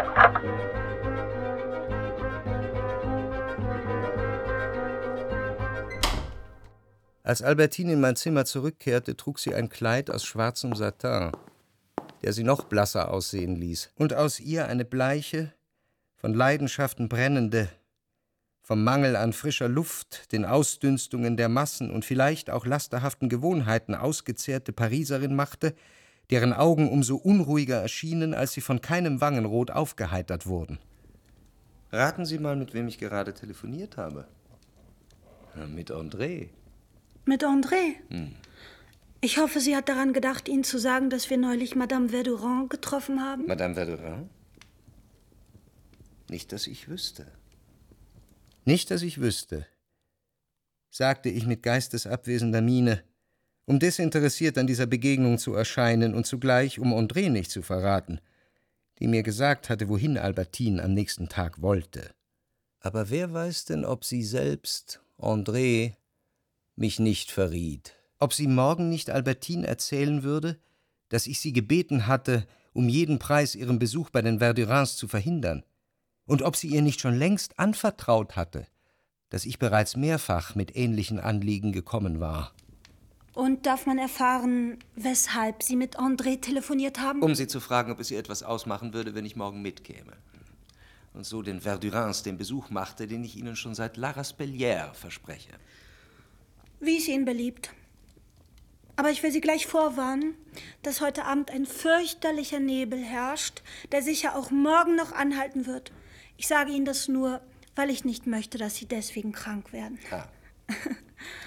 Als Albertine in mein Zimmer zurückkehrte, trug sie ein Kleid aus schwarzem Satin, der sie noch blasser aussehen ließ, und aus ihr eine bleiche, von Leidenschaften brennende, vom Mangel an frischer Luft, den Ausdünstungen der Massen und vielleicht auch lasterhaften Gewohnheiten ausgezehrte Pariserin machte, deren Augen umso unruhiger erschienen, als sie von keinem Wangenrot aufgeheitert wurden. Raten Sie mal, mit wem ich gerade telefoniert habe. Ja, mit André. Mit André? Hm. Ich hoffe, sie hat daran gedacht, Ihnen zu sagen, dass wir neulich Madame Verdurin getroffen haben. Madame Verdurin? Nicht, dass ich wüsste. Nicht, dass ich wüsste, sagte ich mit geistesabwesender Miene, um desinteressiert an dieser Begegnung zu erscheinen und zugleich, um André nicht zu verraten, die mir gesagt hatte, wohin Albertine am nächsten Tag wollte. Aber wer weiß denn, ob sie selbst, André, mich nicht verriet? Ob sie morgen nicht Albertine erzählen würde, dass ich sie gebeten hatte, um jeden Preis ihren Besuch bei den Verdurins zu verhindern? Und ob sie ihr nicht schon längst anvertraut hatte, dass ich bereits mehrfach mit ähnlichen Anliegen gekommen war. Und darf man erfahren, weshalb Sie mit André telefoniert haben? Um sie zu fragen, ob es ihr etwas ausmachen würde, wenn ich morgen mitkäme. Und so den Verdurins den Besuch machte, den ich ihnen schon seit La Raspellière verspreche. Wie es Ihnen beliebt. Aber ich will Sie gleich vorwarnen, dass heute Abend ein fürchterlicher Nebel herrscht, der sicher auch morgen noch anhalten wird. Ich sage Ihnen das nur, weil ich nicht möchte, dass Sie deswegen krank werden. Ah.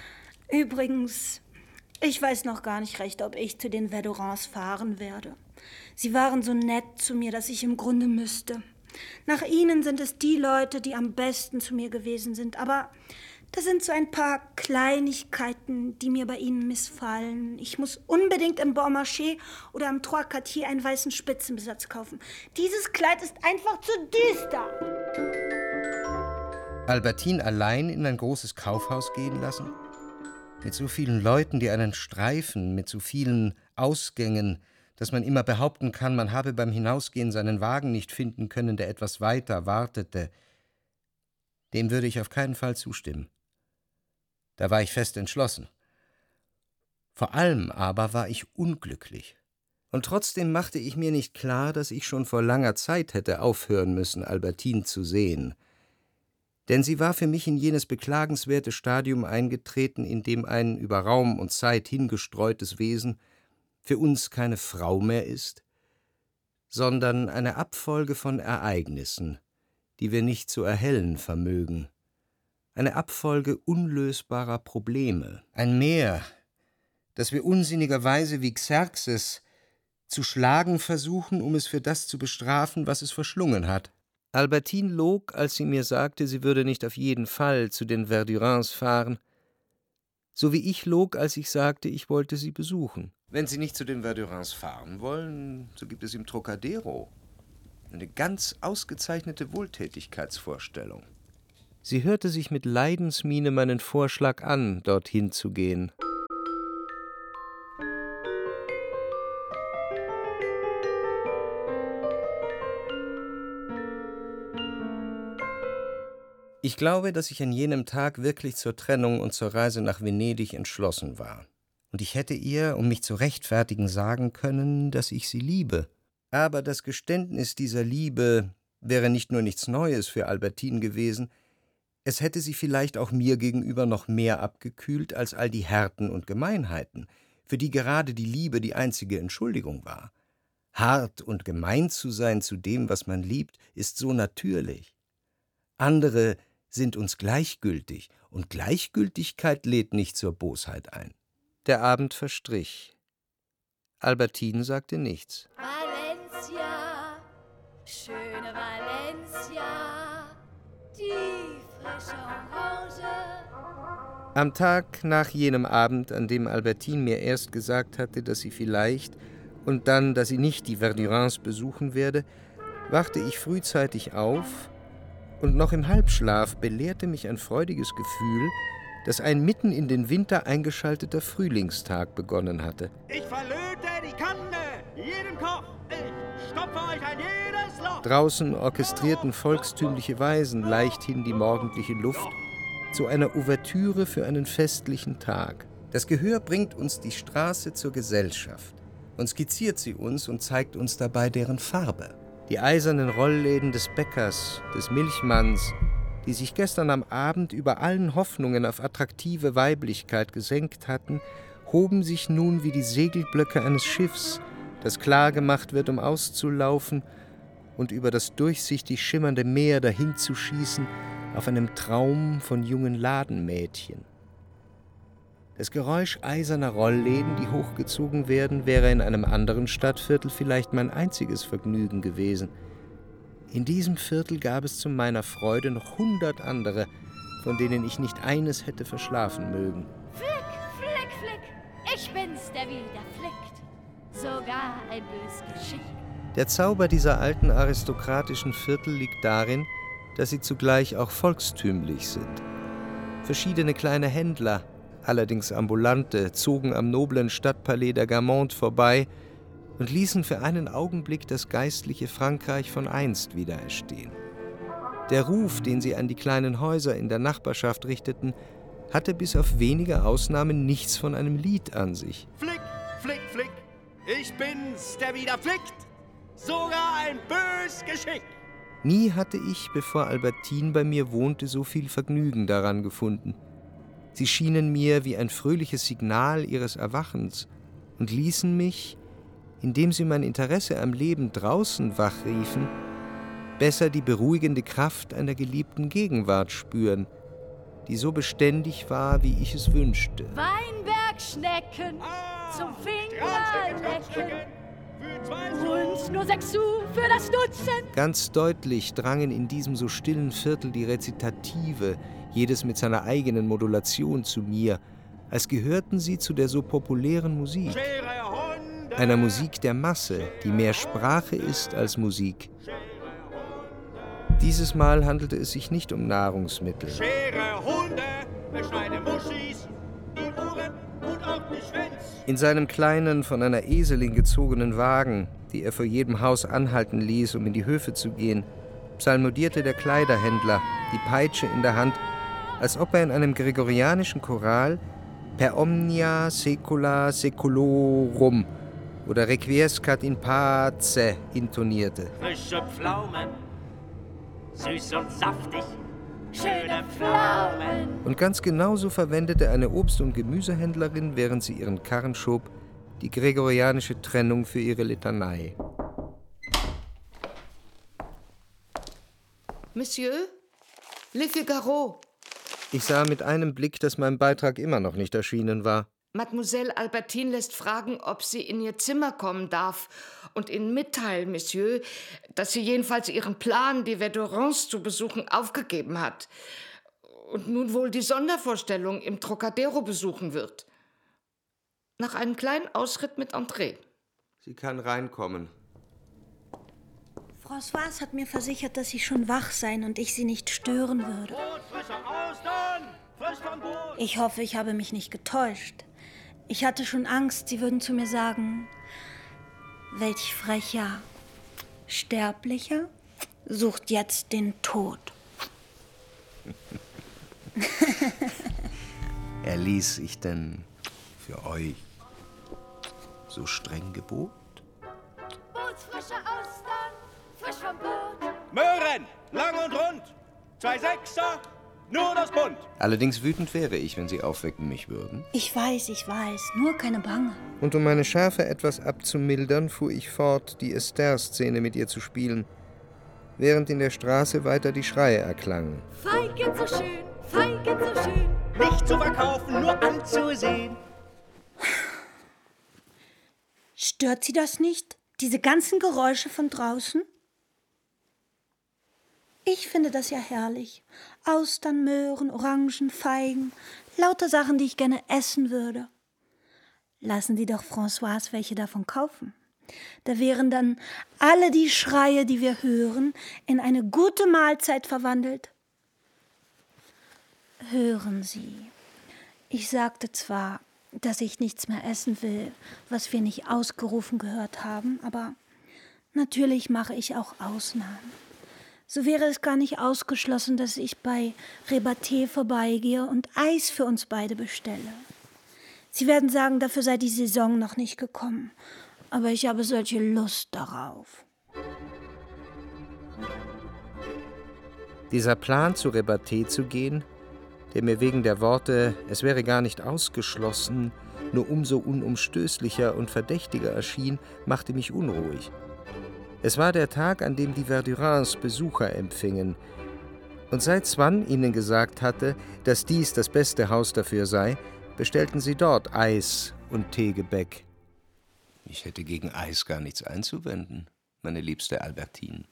Übrigens, ich weiß noch gar nicht recht, ob ich zu den Verdurins fahren werde. Sie waren so nett zu mir, dass ich im Grunde müsste. Nach ihnen sind es die Leute, die am besten zu mir gewesen sind. Aber das sind so ein paar Kleinigkeiten, die mir bei ihnen missfallen. Ich muss unbedingt im Bon Marché oder am Trois Quartiers einen weißen Spitzenbesatz kaufen. Dieses Kleid ist einfach zu düster. Albertine allein in ein großes Kaufhaus gehen lassen? Mit so vielen Leuten, die einen streifen, mit so vielen Ausgängen, dass man immer behaupten kann, man habe beim Hinausgehen seinen Wagen nicht finden können, der etwas weiter wartete. Dem würde ich auf keinen Fall zustimmen. Da war ich fest entschlossen. Vor allem aber war ich unglücklich. Und trotzdem machte ich mir nicht klar, dass ich schon vor langer Zeit hätte aufhören müssen, Albertine zu sehen. Denn sie war für mich in jenes beklagenswerte Stadium eingetreten, in dem ein über Raum und Zeit hingestreutes Wesen für uns keine Frau mehr ist, sondern eine Abfolge von Ereignissen, die wir nicht zu erhellen vermögen. Eine Abfolge unlösbarer Probleme. Ein Meer, das wir unsinnigerweise wie Xerxes zu schlagen versuchen, um es für das zu bestrafen, was es verschlungen hat. Albertine log, als sie mir sagte, sie würde nicht auf jeden Fall zu den Verdurins fahren, so wie ich log, als ich sagte, ich wollte sie besuchen. Wenn Sie nicht zu den Verdurins fahren wollen, so gibt es im Trocadero eine ganz ausgezeichnete Wohltätigkeitsvorstellung. Sie hörte sich mit Leidensmiene meinen Vorschlag an, dorthin zu gehen. Ich glaube, dass ich an jenem Tag wirklich zur Trennung und zur Reise nach Venedig entschlossen war. Und ich hätte ihr, um mich zu rechtfertigen, sagen können, dass ich sie liebe. Aber das Geständnis dieser Liebe wäre nicht nur nichts Neues für Albertine gewesen, es hätte sie vielleicht auch mir gegenüber noch mehr abgekühlt als all die Härten und Gemeinheiten, für die gerade die Liebe die einzige Entschuldigung war. Hart und gemein zu sein zu dem, was man liebt, ist so natürlich. Andere sind uns gleichgültig, und Gleichgültigkeit lädt nicht zur Bosheit ein. Der Abend verstrich. Albertine sagte nichts. Valencia, schöne Valencia, die frische Orange. Am Tag nach jenem Abend, an dem Albertine mir erst gesagt hatte, dass sie vielleicht und dann, dass sie nicht die Verdurins besuchen werde, wachte ich frühzeitig auf, und noch im Halbschlaf belehrte mich ein freudiges Gefühl, dass ein mitten in den Winter eingeschalteter Frühlingstag begonnen hatte. Ich verlöte die Kanne, jeden Kopf, ich stopfe euch ein jedes Loch. Draußen orchestrierten volkstümliche Weisen leichthin die morgendliche Luft zu einer Ouvertüre für einen festlichen Tag. Das Gehör bringt uns die Straße zur Gesellschaft und skizziert sie uns und zeigt uns dabei deren Farbe. Die eisernen Rollläden des Bäckers, des Milchmanns, die sich gestern am Abend über allen Hoffnungen auf attraktive Weiblichkeit gesenkt hatten, hoben sich nun wie die Segelblöcke eines Schiffs, das klar gemacht wird, um auszulaufen und über das durchsichtig schimmernde Meer dahinzuschießen auf einem Traum von jungen Ladenmädchen. Das Geräusch eiserner Rollläden, die hochgezogen werden, wäre in einem anderen Stadtviertel vielleicht mein einziges Vergnügen gewesen. In diesem Viertel gab es zu meiner Freude noch hundert andere, von denen ich nicht eines hätte verschlafen mögen. Flick, flick, flick, ich bin's, der wieder flickt, sogar ein bös Geschick. Der Zauber dieser alten aristokratischen Viertel liegt darin, dass sie zugleich auch volkstümlich sind. Verschiedene kleine Händler, allerdings ambulante, zogen am noblen Stadtpalais der Guermantes vorbei und ließen für einen Augenblick das geistliche Frankreich von einst wieder erstehen. Der Ruf, den sie an die kleinen Häuser in der Nachbarschaft richteten, hatte bis auf wenige Ausnahmen nichts von einem Lied an sich. Flick, flick, flick, ich bin's, der wieder flickt, sogar ein bös Geschick. Nie hatte ich, bevor Albertine bei mir wohnte, so viel Vergnügen daran gefunden. Sie schienen mir wie ein fröhliches Signal ihres Erwachens und ließen mich, indem sie mein Interesse am Leben draußen wachriefen, besser die beruhigende Kraft einer geliebten Gegenwart spüren, die so beständig war, wie ich es wünschte. Weinbergschnecken zum Fingerlecken. Und nur sechs Sous für das Dutzend. Ganz deutlich drangen in diesem so stillen Viertel die Rezitative, jedes mit seiner eigenen Modulation, zu mir, als gehörten sie zu der so populären Musik. Einer Musik der Masse, die mehr Sprache ist als Musik. Dieses Mal handelte es sich nicht um Nahrungsmittel. Schere Hunde, beschneide Muschis, die Ohren und auch die Schwänze. In seinem kleinen, von einer Eselin gezogenen Wagen, die er vor jedem Haus anhalten ließ, um in die Höfe zu gehen, psalmodierte der Kleiderhändler, die Peitsche in der Hand, als ob er in einem gregorianischen Choral per omnia saecula saeculorum oder Requiescat in pace intonierte. Frische Pflaumen, süß und saftig, Schöne Pflaumen. Und ganz genauso verwendete eine Obst- und Gemüsehändlerin, während sie ihren Karren schob, die gregorianische Trennung für ihre Litanei. Monsieur, Le Figaro. Ich sah mit einem Blick, dass mein Beitrag immer noch nicht erschienen war. Mademoiselle Albertine lässt fragen, ob sie in ihr Zimmer kommen darf und Ihnen mitteilen, Monsieur, dass sie jedenfalls ihren Plan, die Verdurins zu besuchen, aufgegeben hat und nun wohl die Sondervorstellung im Trocadero besuchen wird. Nach einem kleinen Ausritt mit André. Sie kann reinkommen. Françoise hat mir versichert, dass Sie schon wach seien und ich Sie nicht stören würde. Ich hoffe, ich habe mich nicht getäuscht. Ich hatte schon Angst, Sie würden zu mir sagen, welch frecher Sterblicher sucht jetzt den Tod. Er ließ sich denn für euch so streng gebot? Bootsfrische Austern, frisch vom Boot. Möhren, lang und rund, zwei Sechser, nur das Bund. Allerdings wütend wäre ich, wenn Sie aufwecken mich würden. Ich weiß, ich weiß, nur keine Bange. Und um meine Schärfe etwas abzumildern, fuhr ich fort, die Esther-Szene mit ihr zu spielen, während in der Straße weiter die Schreie erklangen. Feigen so schön, feigen so schön. Nicht zu verkaufen, nur anzusehen. Stört Sie das nicht, diese ganzen Geräusche von draußen? Ich finde das ja herrlich. Austern, Möhren, Orangen, Feigen, lauter Sachen, die ich gerne essen würde. Lassen Sie doch Françoise welche davon kaufen. Da wären dann alle die Schreie, die wir hören, in eine gute Mahlzeit verwandelt. Hören Sie, ich sagte zwar, dass ich nichts mehr essen will, was wir nicht ausgerufen gehört haben, aber natürlich mache ich auch Ausnahmen. So wäre es gar nicht ausgeschlossen, dass ich bei Rebaté vorbeigehe und Eis für uns beide bestelle. Sie werden sagen, dafür sei die Saison noch nicht gekommen, aber ich habe solche Lust darauf. Dieser Plan, zu Rebaté zu gehen, der mir wegen der Worte, es wäre gar nicht ausgeschlossen, nur umso unumstößlicher und verdächtiger erschien, machte mich unruhig. Es war der Tag, an dem die Verdurins Besucher empfingen. Und seit Swann ihnen gesagt hatte, dass dies das beste Haus dafür sei, bestellten sie dort Eis und Teegebäck. Ich hätte gegen Eis gar nichts einzuwenden, meine liebste Albertine.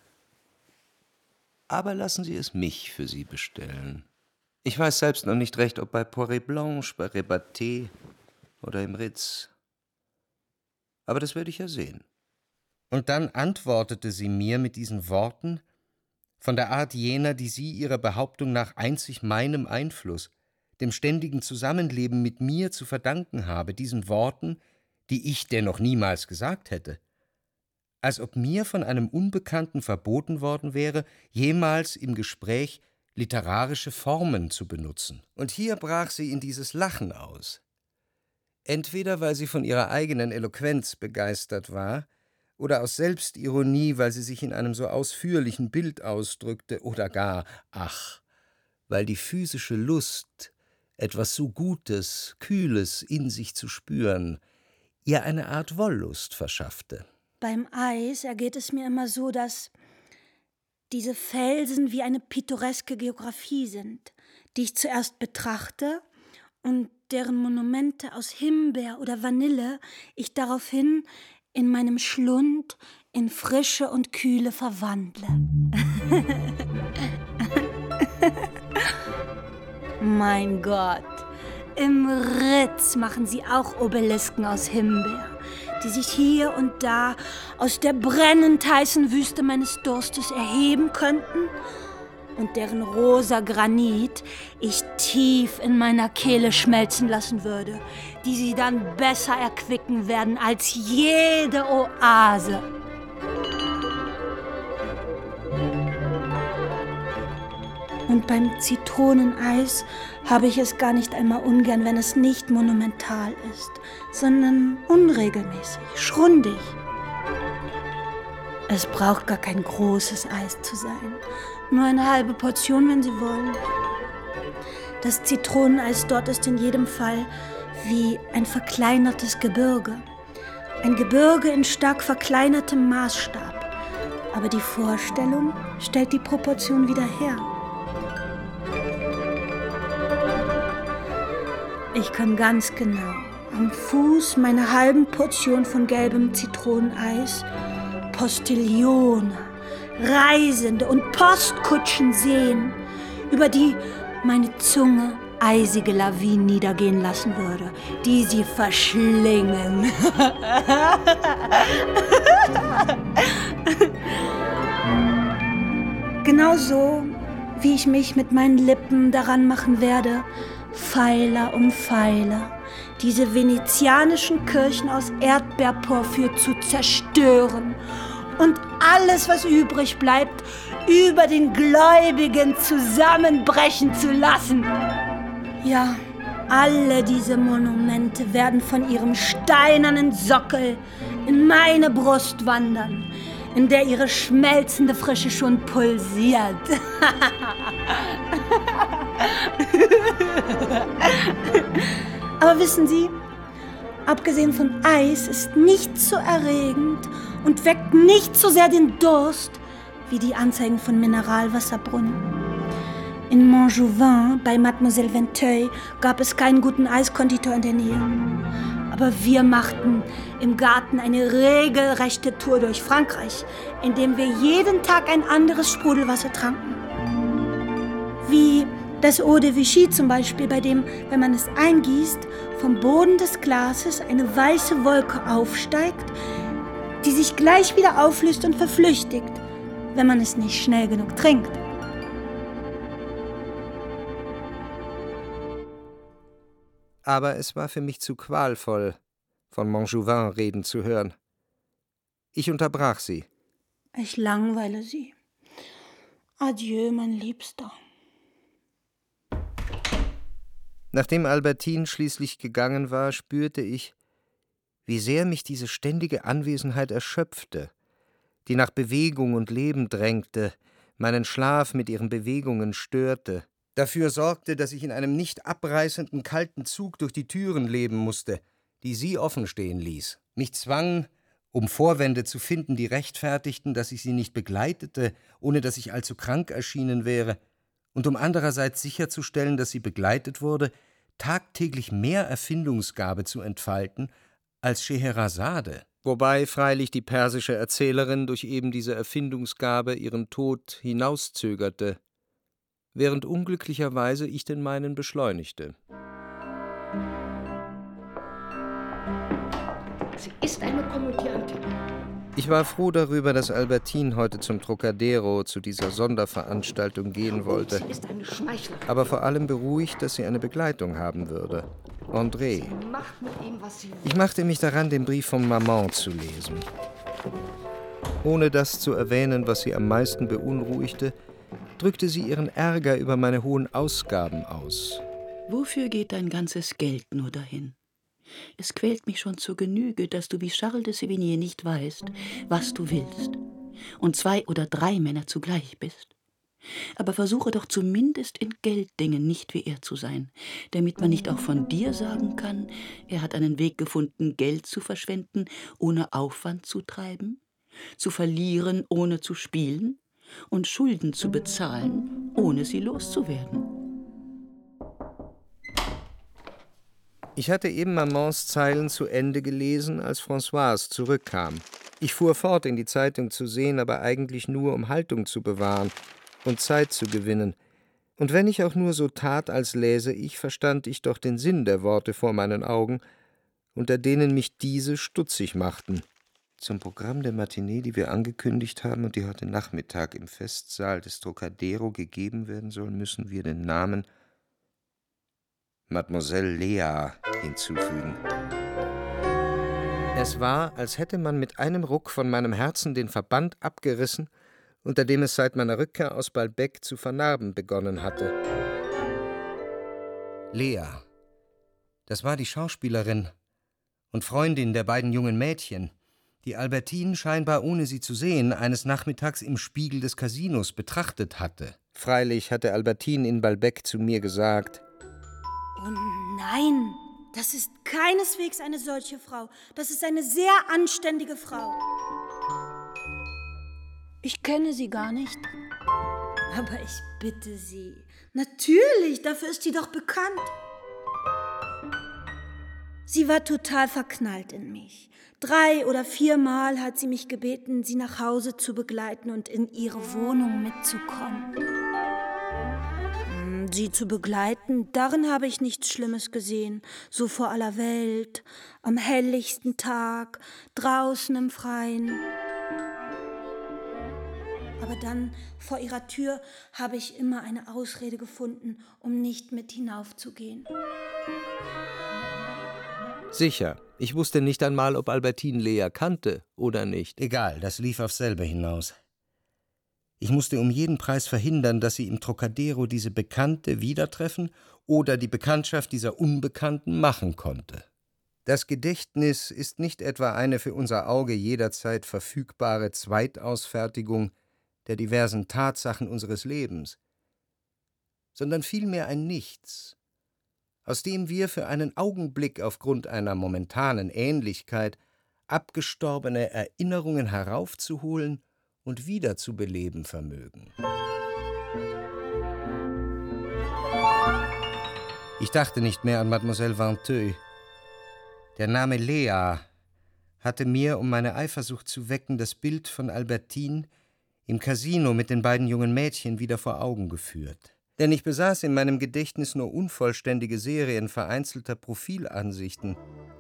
Aber lassen Sie es mich für Sie bestellen. Ich weiß selbst noch nicht recht, ob bei Poirée Blanche, bei Rebaté oder im Ritz. Aber das werde ich ja sehen. Und dann antwortete sie mir mit diesen Worten, von der Art jener, die sie ihrer Behauptung nach einzig meinem Einfluss, dem ständigen Zusammenleben mit mir zu verdanken habe, diesen Worten, die ich dennoch niemals gesagt hätte. Als ob mir von einem Unbekannten verboten worden wäre, jemals im Gespräch literarische Formen zu benutzen. Und hier brach sie in dieses Lachen aus. Entweder weil sie von ihrer eigenen Eloquenz begeistert war, oder aus Selbstironie, weil sie sich in einem so ausführlichen Bild ausdrückte, oder gar, ach, weil die physische Lust, etwas so Gutes, Kühles in sich zu spüren, ihr eine Art Wollust verschaffte. Beim Eis ergeht es mir immer so, dass diese Felsen wie eine pittoreske Geographie sind, die ich zuerst betrachte und deren Monumente aus Himbeer oder Vanille ich daraufhin in meinem Schlund in Frische und Kühle verwandle. Mein Gott, im Ritz machen sie auch Obelisken aus Himbeer, die sich hier und da aus der brennend heißen Wüste meines Durstes erheben könnten und deren rosa Granit ich tief in meiner Kehle schmelzen lassen würde, die sie dann besser erquicken werden als jede Oase. Und beim Zitroneneis habe ich es gar nicht einmal ungern, wenn es nicht monumental ist, sondern unregelmäßig, schrundig. Es braucht gar kein großes Eis zu sein, nur eine halbe Portion, wenn Sie wollen. Das Zitroneneis dort ist in jedem Fall wie ein verkleinertes Gebirge. Ein Gebirge in stark verkleinertem Maßstab. Aber die Vorstellung stellt die Proportion wieder her. Ich kann ganz genau am Fuß meiner halben Portion von gelbem Zitroneneis Postillone, Reisende und Postkutschen sehen, über die meine Zunge eisige Lawinen niedergehen lassen würde, die sie verschlingen. Genauso wie ich mich mit meinen Lippen daran machen werde, Pfeiler um Pfeiler diese venezianischen Kirchen aus Erdbeerporphyr zu zerstören und alles, was übrig bleibt, über den Gläubigen zusammenbrechen zu lassen. Ja, alle diese Monumente werden von ihrem steinernen Sockel in meine Brust wandern, in der ihre schmelzende Frische schon pulsiert. Aber wissen Sie, abgesehen von Eis ist nichts so erregend und weckt nicht so sehr den Durst wie die Anzeigen von Mineralwasserbrunnen. In Montjouvin bei Mademoiselle Vinteuil gab es keinen guten Eiskonditor in der Nähe. Aber wir machten im Garten eine regelrechte Tour durch Frankreich, indem wir jeden Tag ein anderes Sprudelwasser tranken. Wie das Eau de Vichy zum Beispiel, bei dem, wenn man es eingießt, vom Boden des Glases eine weiße Wolke aufsteigt, die sich gleich wieder auflöst und verflüchtigt, wenn man es nicht schnell genug trinkt. Aber es war für mich zu qualvoll, von Montjouvin reden zu hören. Ich unterbrach sie. Ich langweile Sie. Adieu, mein Liebster. Nachdem Albertine schließlich gegangen war, spürte ich, wie sehr mich diese ständige Anwesenheit erschöpfte, die nach Bewegung und Leben drängte, meinen Schlaf mit ihren Bewegungen störte, dafür sorgte, dass ich in einem nicht abreißenden kalten Zug durch die Türen leben musste, die sie offen stehen ließ, mich zwang, um Vorwände zu finden, die rechtfertigten, dass ich sie nicht begleitete, ohne dass ich allzu krank erschienen wäre, und um andererseits sicherzustellen, dass sie begleitet wurde, tagtäglich mehr Erfindungsgabe zu entfalten als Scheherazade. Wobei freilich die persische Erzählerin durch eben diese Erfindungsgabe ihren Tod hinauszögerte, während unglücklicherweise ich den meinen beschleunigte. Sie ist eine Komödiantin. Ich war froh darüber, dass Albertine heute zum Trocadero zu dieser Sonderveranstaltung gehen wollte. Sie ist eine Schmeichlerin. Aber vor allem beruhigt, dass sie eine Begleitung haben würde. André. Sie macht mit ihm, was sie will. Ich machte mich daran, den Brief von Maman zu lesen. Ohne das zu erwähnen, was sie am meisten beunruhigte, drückte sie ihren Ärger über meine hohen Ausgaben aus. Wofür geht dein ganzes Geld nur dahin? Es quält mich schon zur Genüge, dass du wie Charles de Sévigné nicht weißt, was du willst, und zwei oder drei Männer zugleich bist. Aber versuche doch zumindest in Gelddingen nicht wie er zu sein, damit man nicht auch von dir sagen kann, er hat einen Weg gefunden, Geld zu verschwenden, ohne Aufwand zu treiben, zu verlieren, ohne zu spielen, und Schulden zu bezahlen, ohne sie loszuwerden. Ich hatte eben Mamans Zeilen zu Ende gelesen, als Françoise zurückkam. Ich fuhr fort, in die Zeitung zu sehen, aber eigentlich nur, um Haltung zu bewahren und Zeit zu gewinnen. Und wenn ich auch nur so tat, als läse ich, verstand ich doch den Sinn der Worte vor meinen Augen, unter denen mich diese stutzig machten. Zum Programm der Matinee, die wir angekündigt haben und die heute Nachmittag im Festsaal des Trocadero gegeben werden soll, müssen wir den Namen Mademoiselle Lea hinzufügen. Es war, als hätte man mit einem Ruck von meinem Herzen den Verband abgerissen, unter dem es seit meiner Rückkehr aus Balbec zu vernarben begonnen hatte. Lea, das war die Schauspielerin und Freundin der beiden jungen Mädchen, die Albertine scheinbar, ohne sie zu sehen, eines Nachmittags im Spiegel des Casinos betrachtet hatte. Freilich hatte Albertine in Balbec zu mir gesagt: Oh nein, das ist keineswegs eine solche Frau. Das ist eine sehr anständige Frau. Ich kenne sie gar nicht. Aber ich bitte Sie. Natürlich, dafür ist sie doch bekannt. Sie war total verknallt in mich. Drei oder viermal hat sie mich gebeten, sie nach Hause zu begleiten und in ihre Wohnung mitzukommen. Sie zu begleiten, darin habe ich nichts Schlimmes gesehen. So vor aller Welt, am helllichsten Tag, draußen im Freien. Aber dann, vor ihrer Tür, habe ich immer eine Ausrede gefunden, um nicht mit hinaufzugehen. Sicher, ich wusste nicht einmal, ob Albertine Lea kannte oder nicht. Egal, das lief auf selbe hinaus. Ich musste um jeden Preis verhindern, dass sie im Trocadero diese Bekannte wieder treffen oder die Bekanntschaft dieser Unbekannten machen konnte. Das Gedächtnis ist nicht etwa eine für unser Auge jederzeit verfügbare Zweitausfertigung der diversen Tatsachen unseres Lebens, sondern vielmehr ein Nichts, aus dem wir für einen Augenblick aufgrund einer momentanen Ähnlichkeit abgestorbene Erinnerungen heraufzuholen und wiederzubeleben vermögen. Ich dachte nicht mehr an Mademoiselle Vinteuil. Der Name Lea hatte mir, um meine Eifersucht zu wecken, das Bild von Albertine im Casino mit den beiden jungen Mädchen wieder vor Augen geführt. Denn ich besaß in meinem Gedächtnis nur unvollständige Serien vereinzelter Profilansichten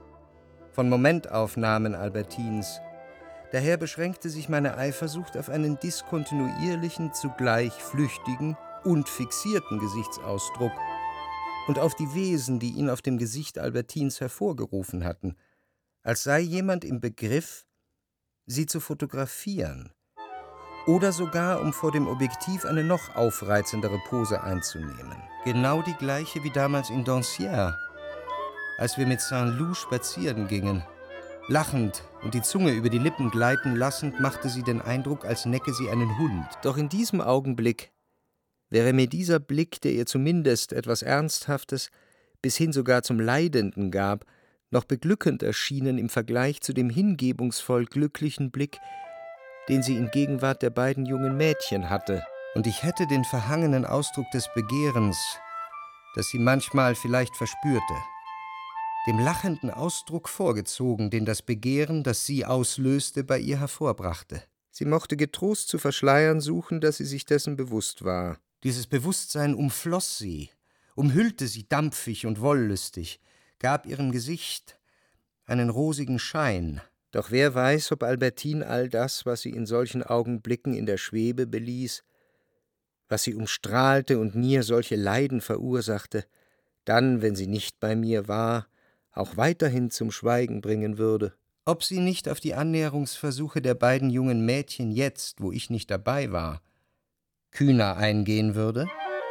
von Momentaufnahmen Albertines. Daher beschränkte sich meine Eifersucht auf einen diskontinuierlichen, zugleich flüchtigen und fixierten Gesichtsausdruck und auf die Wesen, die ihn auf dem Gesicht Albertines hervorgerufen hatten, als sei jemand im Begriff, sie zu fotografieren oder sogar, um vor dem Objektiv eine noch aufreizendere Pose einzunehmen. Genau die gleiche wie damals in Doncières, als wir mit Saint-Loup spazieren gingen. Lachend und die Zunge über die Lippen gleiten lassend, machte sie den Eindruck, als necke sie einen Hund. Doch in diesem Augenblick wäre mir dieser Blick, der ihr zumindest etwas Ernsthaftes, bis hin sogar zum Leidenden gab, noch beglückend erschienen im Vergleich zu dem hingebungsvoll glücklichen Blick, den sie in Gegenwart der beiden jungen Mädchen hatte. Und ich hätte den verhangenen Ausdruck des Begehrens, das sie manchmal vielleicht verspürte, dem lachenden Ausdruck vorgezogen, den das Begehren, das sie auslöste, bei ihr hervorbrachte. Sie mochte getrost zu verschleiern suchen, dass sie sich dessen bewusst war. Dieses Bewusstsein umfloss sie, umhüllte sie dampfig und wollüstig, gab ihrem Gesicht einen rosigen Schein. Doch wer weiß, ob Albertine all das, was sie in solchen Augenblicken in der Schwebe beließ, was sie umstrahlte und mir solche Leiden verursachte, dann, wenn sie nicht bei mir war, auch weiterhin zum Schweigen bringen würde. Ob sie nicht auf die Annäherungsversuche der beiden jungen Mädchen jetzt, wo ich nicht dabei war, kühner eingehen würde?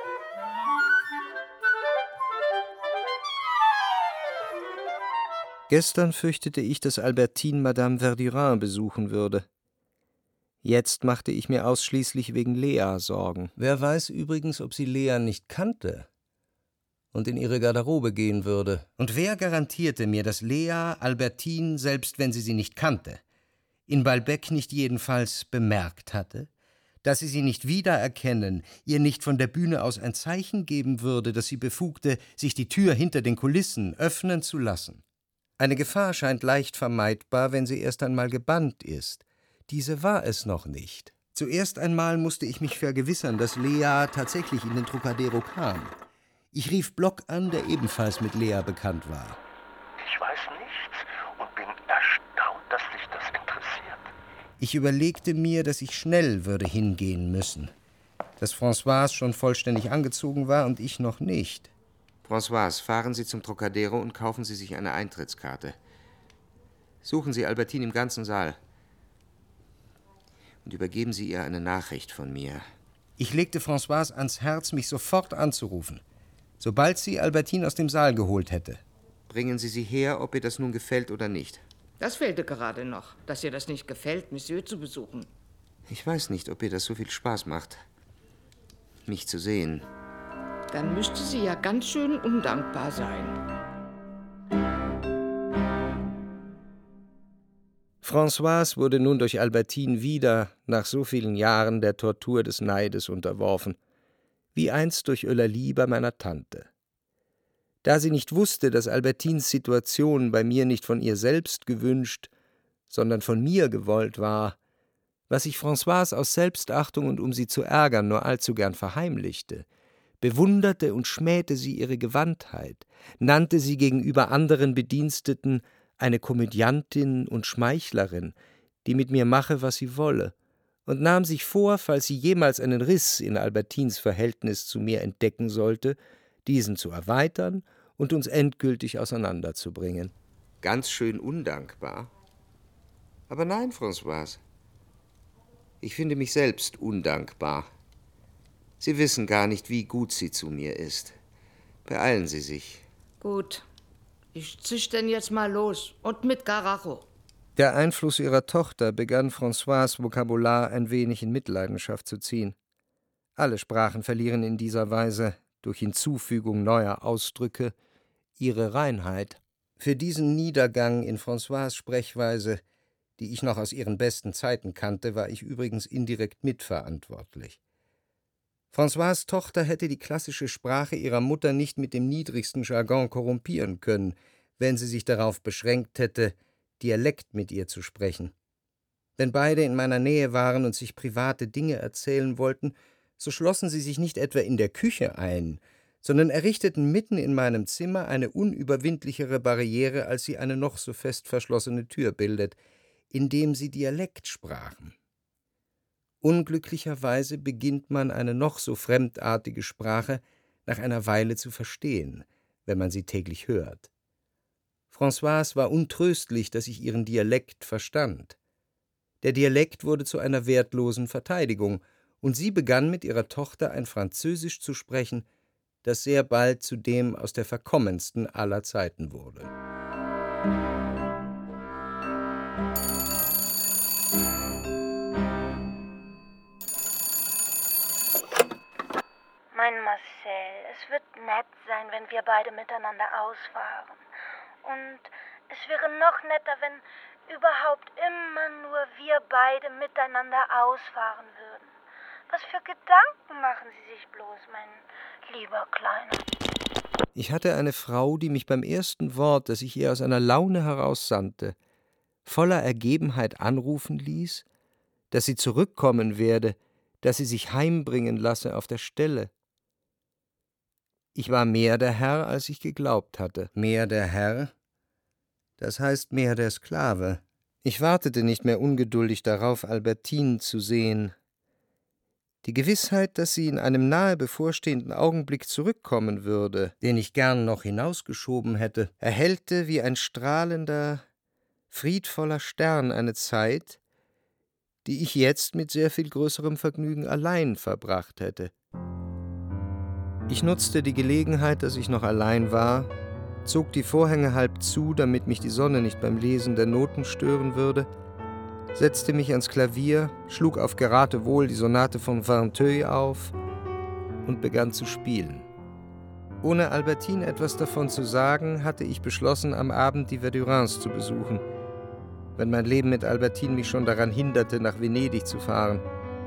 Gestern fürchtete ich, dass Albertine Madame Verdurin besuchen würde. Jetzt machte ich mir ausschließlich wegen Lea Sorgen. Wer weiß übrigens, ob sie Lea nicht kannte und in ihre Garderobe gehen würde. Und wer garantierte mir, dass Lea Albertine, selbst wenn sie sie nicht kannte, in Balbec nicht jedenfalls bemerkt hatte, dass sie sie nicht wiedererkennen, ihr nicht von der Bühne aus ein Zeichen geben würde, das sie befugte, sich die Tür hinter den Kulissen öffnen zu lassen. Eine Gefahr scheint leicht vermeidbar, wenn sie erst einmal gebannt ist. Diese war es noch nicht. Zuerst einmal musste ich mich vergewissern, dass Lea tatsächlich in den Trocadero kam. Ich rief Block an, der ebenfalls mit Lea bekannt war. Ich weiß nichts und bin erstaunt, dass dich das interessiert. Ich überlegte mir, dass ich schnell würde hingehen müssen. Dass Françoise schon vollständig angezogen war und ich noch nicht. Françoise, fahren Sie zum Trocadero und kaufen Sie sich eine Eintrittskarte. Suchen Sie Albertine im ganzen Saal. Und übergeben Sie ihr eine Nachricht von mir. Ich legte Françoise ans Herz, mich sofort anzurufen, sobald sie Albertine aus dem Saal geholt hätte. Bringen Sie sie her, ob ihr das nun gefällt oder nicht. Das fehlte gerade noch, dass ihr das nicht gefällt, Monsieur zu besuchen. Ich weiß nicht, ob ihr das so viel Spaß macht, mich zu sehen. Dann müsste sie ja ganz schön undankbar sein. Françoise wurde nun durch Albertine wieder nach so vielen Jahren der Tortur des Neides unterworfen, wie einst durch Eulalie bei meiner Tante. Da sie nicht wusste, dass Albertines Situation bei mir nicht von ihr selbst gewünscht, sondern von mir gewollt war, was ich Françoise aus Selbstachtung und um sie zu ärgern nur allzu gern verheimlichte, bewunderte und schmähte sie ihre Gewandtheit, nannte sie gegenüber anderen Bediensteten eine Komödiantin und Schmeichlerin, die mit mir mache, was sie wolle, und nahm sich vor, falls sie jemals einen Riss in Albertines Verhältnis zu mir entdecken sollte, diesen zu erweitern und uns endgültig auseinanderzubringen. Ganz schön undankbar. Aber nein, Françoise. Ich finde mich selbst undankbar. Sie wissen gar nicht, wie gut sie zu mir ist. Beeilen Sie sich. Gut. Ich zisch denn jetzt mal los. Und mit Garacho. Der Einfluss ihrer Tochter begann Françoise' Vokabular ein wenig in Mitleidenschaft zu ziehen. Alle Sprachen verlieren in dieser Weise, durch Hinzufügung neuer Ausdrücke, ihre Reinheit. Für diesen Niedergang in Françoise' Sprechweise, die ich noch aus ihren besten Zeiten kannte, war ich übrigens indirekt mitverantwortlich. Françoise' Tochter hätte die klassische Sprache ihrer Mutter nicht mit dem niedrigsten Jargon korrumpieren können, wenn sie sich darauf beschränkt hätte, Dialekt mit ihr zu sprechen. Wenn beide in meiner Nähe waren und sich private Dinge erzählen wollten, so schlossen sie sich nicht etwa in der Küche ein, sondern errichteten mitten in meinem Zimmer eine unüberwindlichere Barriere, als sie eine noch so fest verschlossene Tür bildet, indem sie Dialekt sprachen. Unglücklicherweise beginnt man eine noch so fremdartige Sprache nach einer Weile zu verstehen, wenn man sie täglich hört. Françoise war untröstlich, dass ich ihren Dialekt verstand. Der Dialekt wurde zu einer wertlosen Verteidigung, und sie begann mit ihrer Tochter ein Französisch zu sprechen, das sehr bald zu dem aus der verkommensten aller Zeiten wurde. Mein Marcel, es wird nett sein, wenn wir beide miteinander ausfahren. Und es wäre noch netter, wenn überhaupt immer nur wir beide miteinander ausfahren würden. Was für Gedanken machen Sie sich bloß, mein lieber Kleiner? Ich hatte eine Frau, die mich beim ersten Wort, das ich ihr aus einer Laune heraussandte, voller Ergebenheit anrufen ließ, dass sie zurückkommen werde, dass sie sich heimbringen lasse auf der Stelle. Ich war mehr der Herr, als ich geglaubt hatte. Mehr der Herr, das heißt mehr der Sklave. Ich wartete nicht mehr ungeduldig darauf, Albertine zu sehen. Die Gewissheit, dass sie in einem nahe bevorstehenden Augenblick zurückkommen würde, den ich gern noch hinausgeschoben hätte, erhellte wie ein strahlender, friedvoller Stern eine Zeit, die ich jetzt mit sehr viel größerem Vergnügen allein verbracht hätte. Ich nutzte die Gelegenheit, dass ich noch allein war, zog die Vorhänge halb zu, damit mich die Sonne nicht beim Lesen der Noten stören würde, setzte mich ans Klavier, schlug auf Geratewohl die Sonate von Vinteuil auf und begann zu spielen. Ohne Albertine etwas davon zu sagen, hatte ich beschlossen, am Abend die Verdurins zu besuchen, wenn mein Leben mit Albertine mich schon daran hinderte, nach Venedig zu fahren,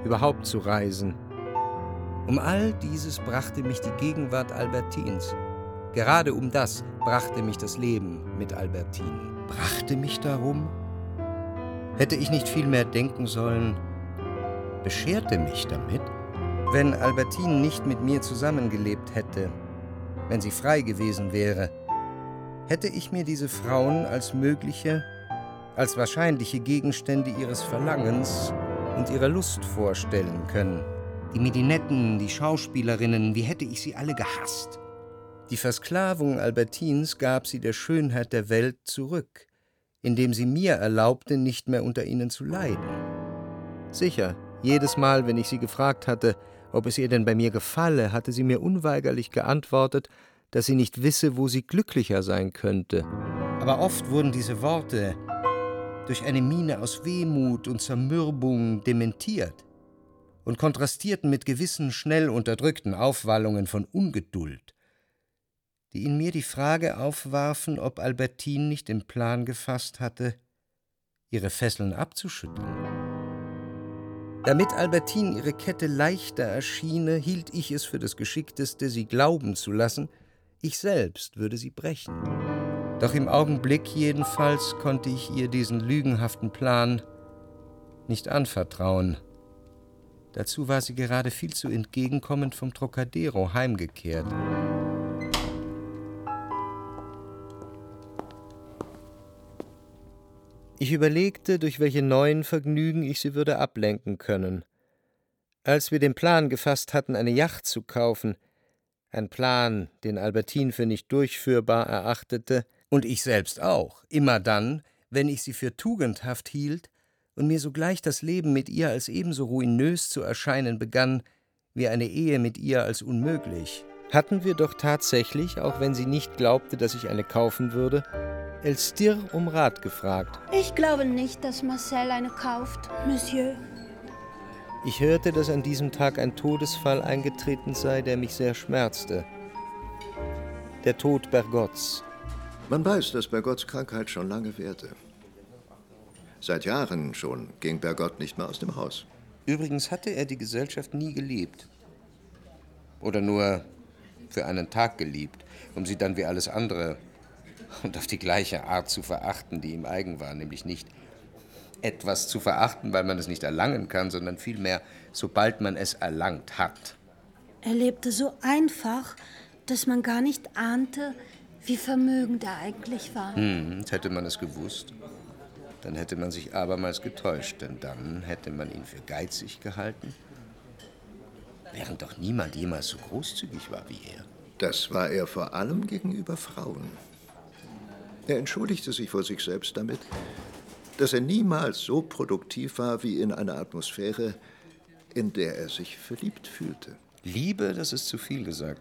überhaupt zu reisen. Um all dieses brachte mich die Gegenwart Albertines. Gerade um das brachte mich das Leben mit Albertine. Brachte mich darum? Hätte ich nicht viel mehr denken sollen, bescherte mich damit? Wenn Albertine nicht mit mir zusammengelebt hätte, wenn sie frei gewesen wäre, hätte ich mir diese Frauen als mögliche, als wahrscheinliche Gegenstände ihres Verlangens und ihrer Lust vorstellen können. Die Medinetten, die Schauspielerinnen, wie hätte ich sie alle gehasst? Die Versklavung Albertines gab sie der Schönheit der Welt zurück, indem sie mir erlaubte, nicht mehr unter ihnen zu leiden. Sicher, jedes Mal, wenn ich sie gefragt hatte, ob es ihr denn bei mir gefalle, hatte sie mir unweigerlich geantwortet, dass sie nicht wisse, wo sie glücklicher sein könnte. Aber oft wurden diese Worte durch eine Miene aus Wehmut und Zermürbung dementiert und kontrastierten mit gewissen schnell unterdrückten Aufwallungen von Ungeduld, die in mir die Frage aufwarfen, ob Albertine nicht den Plan gefasst hatte, ihre Fesseln abzuschütteln. Damit Albertine ihre Kette leichter erschiene, hielt ich es für das Geschickteste, sie glauben zu lassen, ich selbst würde sie brechen. Doch im Augenblick jedenfalls konnte ich ihr diesen lügenhaften Plan nicht anvertrauen. Dazu war sie gerade viel zu entgegenkommend vom Trocadero heimgekehrt. Ich überlegte, durch welche neuen Vergnügen ich sie würde ablenken können. Als wir den Plan gefasst hatten, eine Yacht zu kaufen, ein Plan, den Albertine für nicht durchführbar erachtete, und ich selbst auch, immer dann, wenn ich sie für tugendhaft hielt und mir sogleich das Leben mit ihr als ebenso ruinös zu erscheinen begann, wie eine Ehe mit ihr als unmöglich, hatten wir doch tatsächlich, auch wenn sie nicht glaubte, dass ich eine kaufen würde, Elstir um Rat gefragt. Ich glaube nicht, dass Marcel eine kauft, Monsieur. Ich hörte, dass an diesem Tag ein Todesfall eingetreten sei, der mich sehr schmerzte. Der Tod Bergottes. Man weiß, dass Bergottes Krankheit schon lange währte. Seit Jahren schon ging Bergotte nicht mehr aus dem Haus. Übrigens hatte er die Gesellschaft nie geliebt. Oder nur für einen Tag geliebt, um sie dann wie alles andere und auf die gleiche Art zu verachten, die ihm eigen war, nämlich nicht etwas zu verachten, weil man es nicht erlangen kann, sondern vielmehr, sobald man es erlangt hat. Er lebte so einfach, dass man gar nicht ahnte, wie vermögend er eigentlich war. Hm, hätte man es gewusst, dann hätte man sich abermals getäuscht, denn dann hätte man ihn für geizig gehalten, während doch niemand jemals so großzügig war wie er. Das war er vor allem gegenüber Frauen. Er entschuldigte sich vor sich selbst damit, dass er niemals so produktiv war wie in einer Atmosphäre, in der er sich verliebt fühlte. Liebe, das ist zu viel gesagt.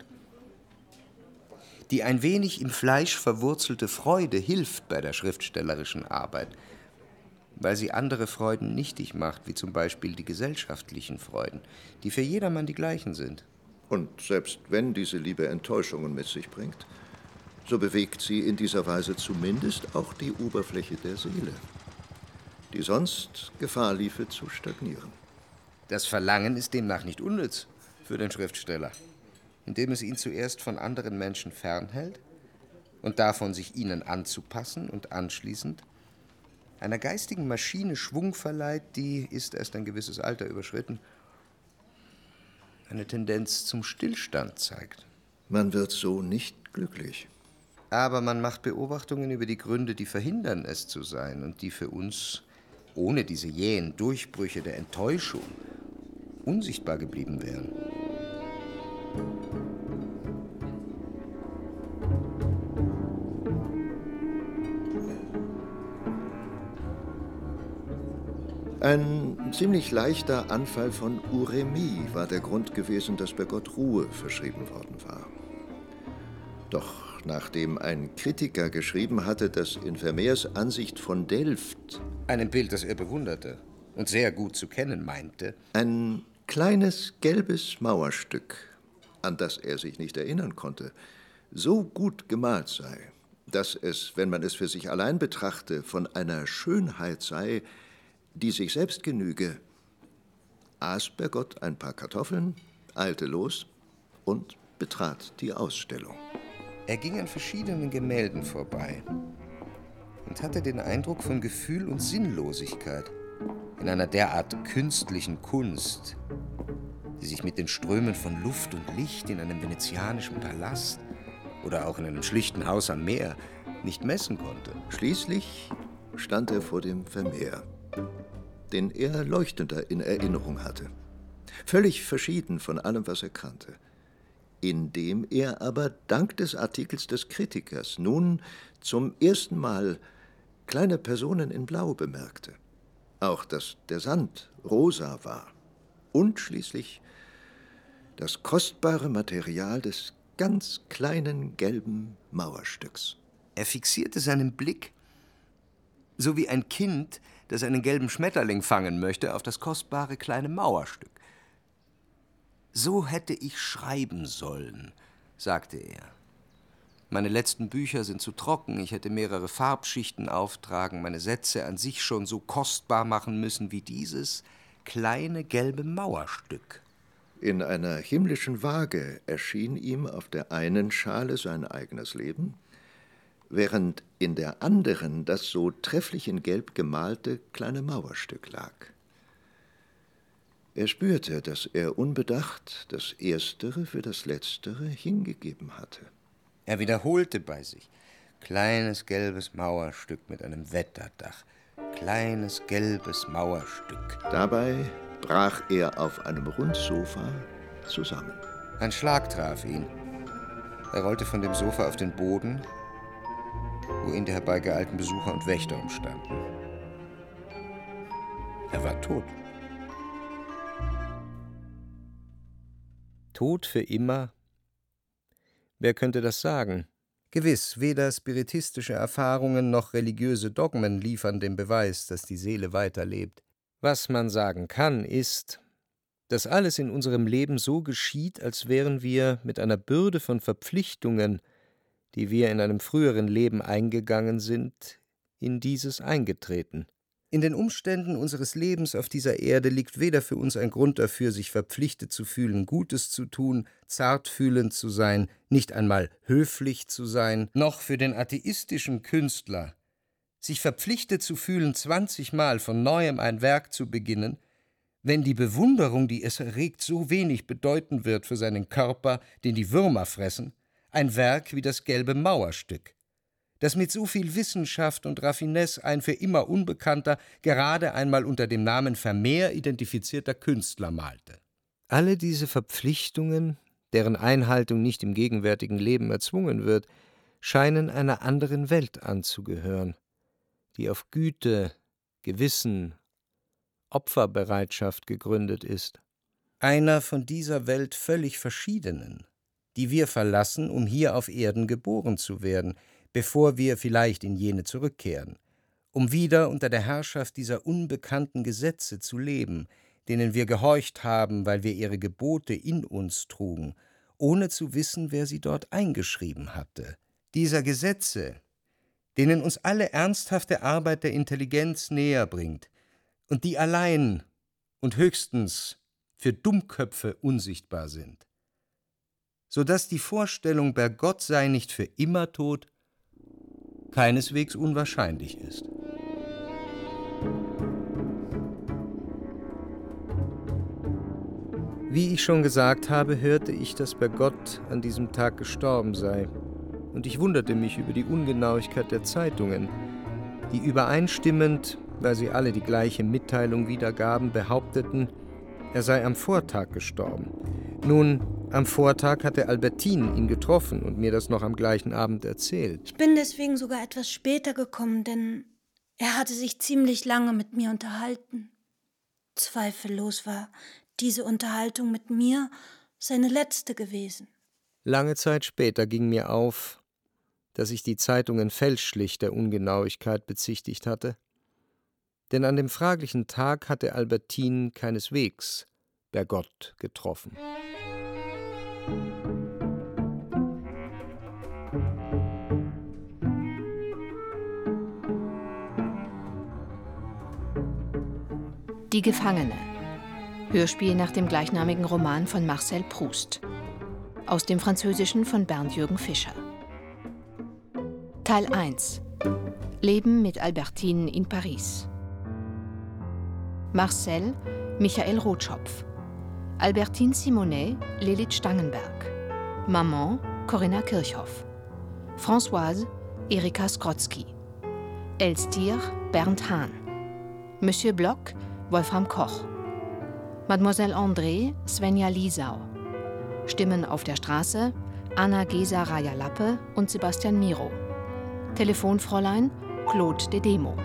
Die ein wenig im Fleisch verwurzelte Freude hilft bei der schriftstellerischen Arbeit, weil sie andere Freuden nichtig macht, wie zum Beispiel die gesellschaftlichen Freuden, die für jedermann die gleichen sind. Und selbst wenn diese Liebe Enttäuschungen mit sich bringt, so bewegt sie in dieser Weise zumindest auch die Oberfläche der Seele, die sonst Gefahr liefe zu stagnieren. Das Verlangen ist demnach nicht unnütz für den Schriftsteller, indem es ihn zuerst von anderen Menschen fernhält und davon, sich ihnen anzupassen und anschließend einer geistigen Maschine Schwung verleiht, die, ist erst ein gewisses Alter überschritten, eine Tendenz zum Stillstand zeigt. Man wird so nicht glücklich. Aber man macht Beobachtungen über die Gründe, die verhindern, es zu sein und die für uns, ohne diese jähen Durchbrüche der Enttäuschung, unsichtbar geblieben wären. Ein ziemlich leichter Anfall von Urämie war der Grund gewesen, dass Bergotte Ruhe verschrieben worden war. Doch nachdem ein Kritiker geschrieben hatte, dass in Vermeers Ansicht von Delft, einem Bild, das er bewunderte und sehr gut zu kennen meinte, ein kleines gelbes Mauerstück, an das er sich nicht erinnern konnte, so gut gemalt sei, dass es, wenn man es für sich allein betrachte, von einer Schönheit sei, die sich selbst genüge, aß Bergotte ein paar Kartoffeln, eilte los und betrat die Ausstellung. Er ging an verschiedenen Gemälden vorbei und hatte den Eindruck von Gefühl und Sinnlosigkeit in einer derart künstlichen Kunst, die sich mit den Strömen von Luft und Licht in einem venezianischen Palast oder auch in einem schlichten Haus am Meer nicht messen konnte. Schließlich stand er vor dem Vermeer, den er leuchtender in Erinnerung hatte, völlig verschieden von allem, was er kannte, in dem er aber dank des Artikels des Kritikers nun zum ersten Mal kleine Personen in Blau bemerkte. Auch, dass der Sand rosa war und schließlich das kostbare Material des ganz kleinen gelben Mauerstücks. Er fixierte seinen Blick, so wie ein Kind, das einen gelben Schmetterling fangen möchte, auf das kostbare kleine Mauerstück. »So hätte ich schreiben sollen«, sagte er. »Meine letzten Bücher sind zu trocken, ich hätte mehrere Farbschichten auftragen, meine Sätze an sich schon so kostbar machen müssen wie dieses kleine gelbe Mauerstück.« In einer himmlischen Waage erschien ihm auf der einen Schale sein eigenes Leben, während in der anderen das so trefflich in Gelb gemalte kleine Mauerstück lag. Er spürte, dass er unbedacht das Erstere für das Letztere hingegeben hatte. Er wiederholte bei sich: »Kleines gelbes Mauerstück mit einem Wetterdach, kleines gelbes Mauerstück.« Dabei brach er auf einem Rundsofa zusammen. Ein Schlag traf ihn. Er rollte von dem Sofa auf den Boden, wo ihn die herbeigeeilten Besucher und Wächter umstanden. Er war tot. Tot für immer? Wer könnte das sagen? Gewiss, weder spiritistische Erfahrungen noch religiöse Dogmen liefern den Beweis, dass die Seele weiterlebt. Was man sagen kann, ist, dass alles in unserem Leben so geschieht, als wären wir mit einer Bürde von Verpflichtungen, die wir in einem früheren Leben eingegangen sind, in dieses eingetreten. In den Umständen unseres Lebens auf dieser Erde liegt weder für uns ein Grund dafür, sich verpflichtet zu fühlen, Gutes zu tun, zartfühlend zu sein, nicht einmal höflich zu sein, noch für den atheistischen Künstler, sich verpflichtet zu fühlen, zwanzigmal von Neuem ein Werk zu beginnen, wenn die Bewunderung, die es erregt, so wenig bedeuten wird für seinen Körper, den die Würmer fressen, ein Werk wie das gelbe Mauerstück, das mit so viel Wissenschaft und Raffinesse ein für immer unbekannter, gerade einmal unter dem Namen Vermeer identifizierter Künstler malte. Alle diese Verpflichtungen, deren Einhaltung nicht im gegenwärtigen Leben erzwungen wird, scheinen einer anderen Welt anzugehören, die auf Güte, Gewissen, Opferbereitschaft gegründet ist. Einer von dieser Welt völlig verschiedenen, die wir verlassen, um hier auf Erden geboren zu werden, bevor wir vielleicht in jene zurückkehren, um wieder unter der Herrschaft dieser unbekannten Gesetze zu leben, denen wir gehorcht haben, weil wir ihre Gebote in uns trugen, ohne zu wissen, wer sie dort eingeschrieben hatte. Dieser Gesetze, denen uns alle ernsthafte Arbeit der Intelligenz näher bringt und die allein und höchstens für Dummköpfe unsichtbar sind, so dass die Vorstellung, Bergotte sei nicht für immer tot, keineswegs unwahrscheinlich ist. Wie ich schon gesagt habe, hörte ich, dass Bergotte an diesem Tag gestorben sei, und ich wunderte mich über die Ungenauigkeit der Zeitungen, die übereinstimmend, weil sie alle die gleiche Mitteilung wiedergaben, behaupteten, er sei am Vortag gestorben. Nun, am Vortag hatte Albertine ihn getroffen und mir das noch am gleichen Abend erzählt. Ich bin deswegen sogar etwas später gekommen, denn er hatte sich ziemlich lange mit mir unterhalten. Zweifellos war diese Unterhaltung mit mir seine letzte gewesen. Lange Zeit später ging mir auf, dass ich die Zeitungen fälschlich der Ungenauigkeit bezichtigt hatte. Denn an dem fraglichen Tag hatte Albertine keineswegs Bergotte getroffen. Die Gefangene. Hörspiel nach dem gleichnamigen Roman von Marcel Proust. Aus dem Französischen von Bernd-Jürgen Fischer. Teil eins. Leben mit Albertine in Paris. Marcel, Michael Rotschopf. Albertine Simonet, Lilith Stangenberg. Maman, Corinna Kirchhoff. Françoise, Erika Skrotzki. Elstir, Bernd Hahn. Monsieur Bloch, Wolfram Koch. Mademoiselle André, Svenja Liesau. Stimmen auf der Straße, Anna Gesa Raya-Lappe und Sebastian Miro. Telefonfräulein, Claude de Demo.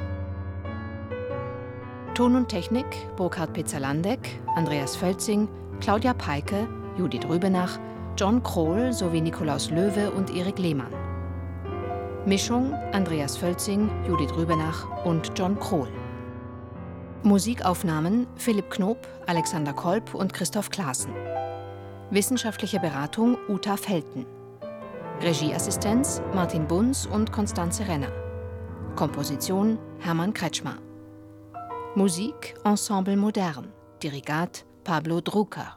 Ton und Technik, Burkhard Petzalandeck, Andreas Völzing, Claudia Peike, Judith Rübenach, John Krohl sowie Nikolaus Löwe und Erik Lehmann. Mischung, Andreas Völzing, Judith Rübenach und John Krohl. Musikaufnahmen, Philipp Knob, Alexander Kolb und Christoph Klaassen. Wissenschaftliche Beratung, Uta Felten. Regieassistenz, Martin Bunz und Konstanze Renner. Komposition, Hermann Kretschmer. Musik, Ensemble Modern. Dirigat, Pablo Drucker.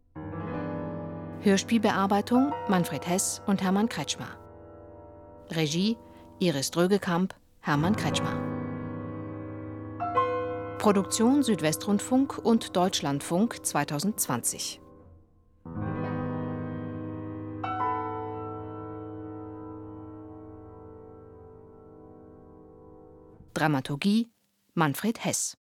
Hörspielbearbeitung, Manfred Hess und Hermann Kretschmer. Regie, Iris Drögekamp, Hermann Kretschmer. Produktion Südwestrundfunk und Deutschlandfunk zweitausendzwanzig. Dramaturgie Manfred Hess.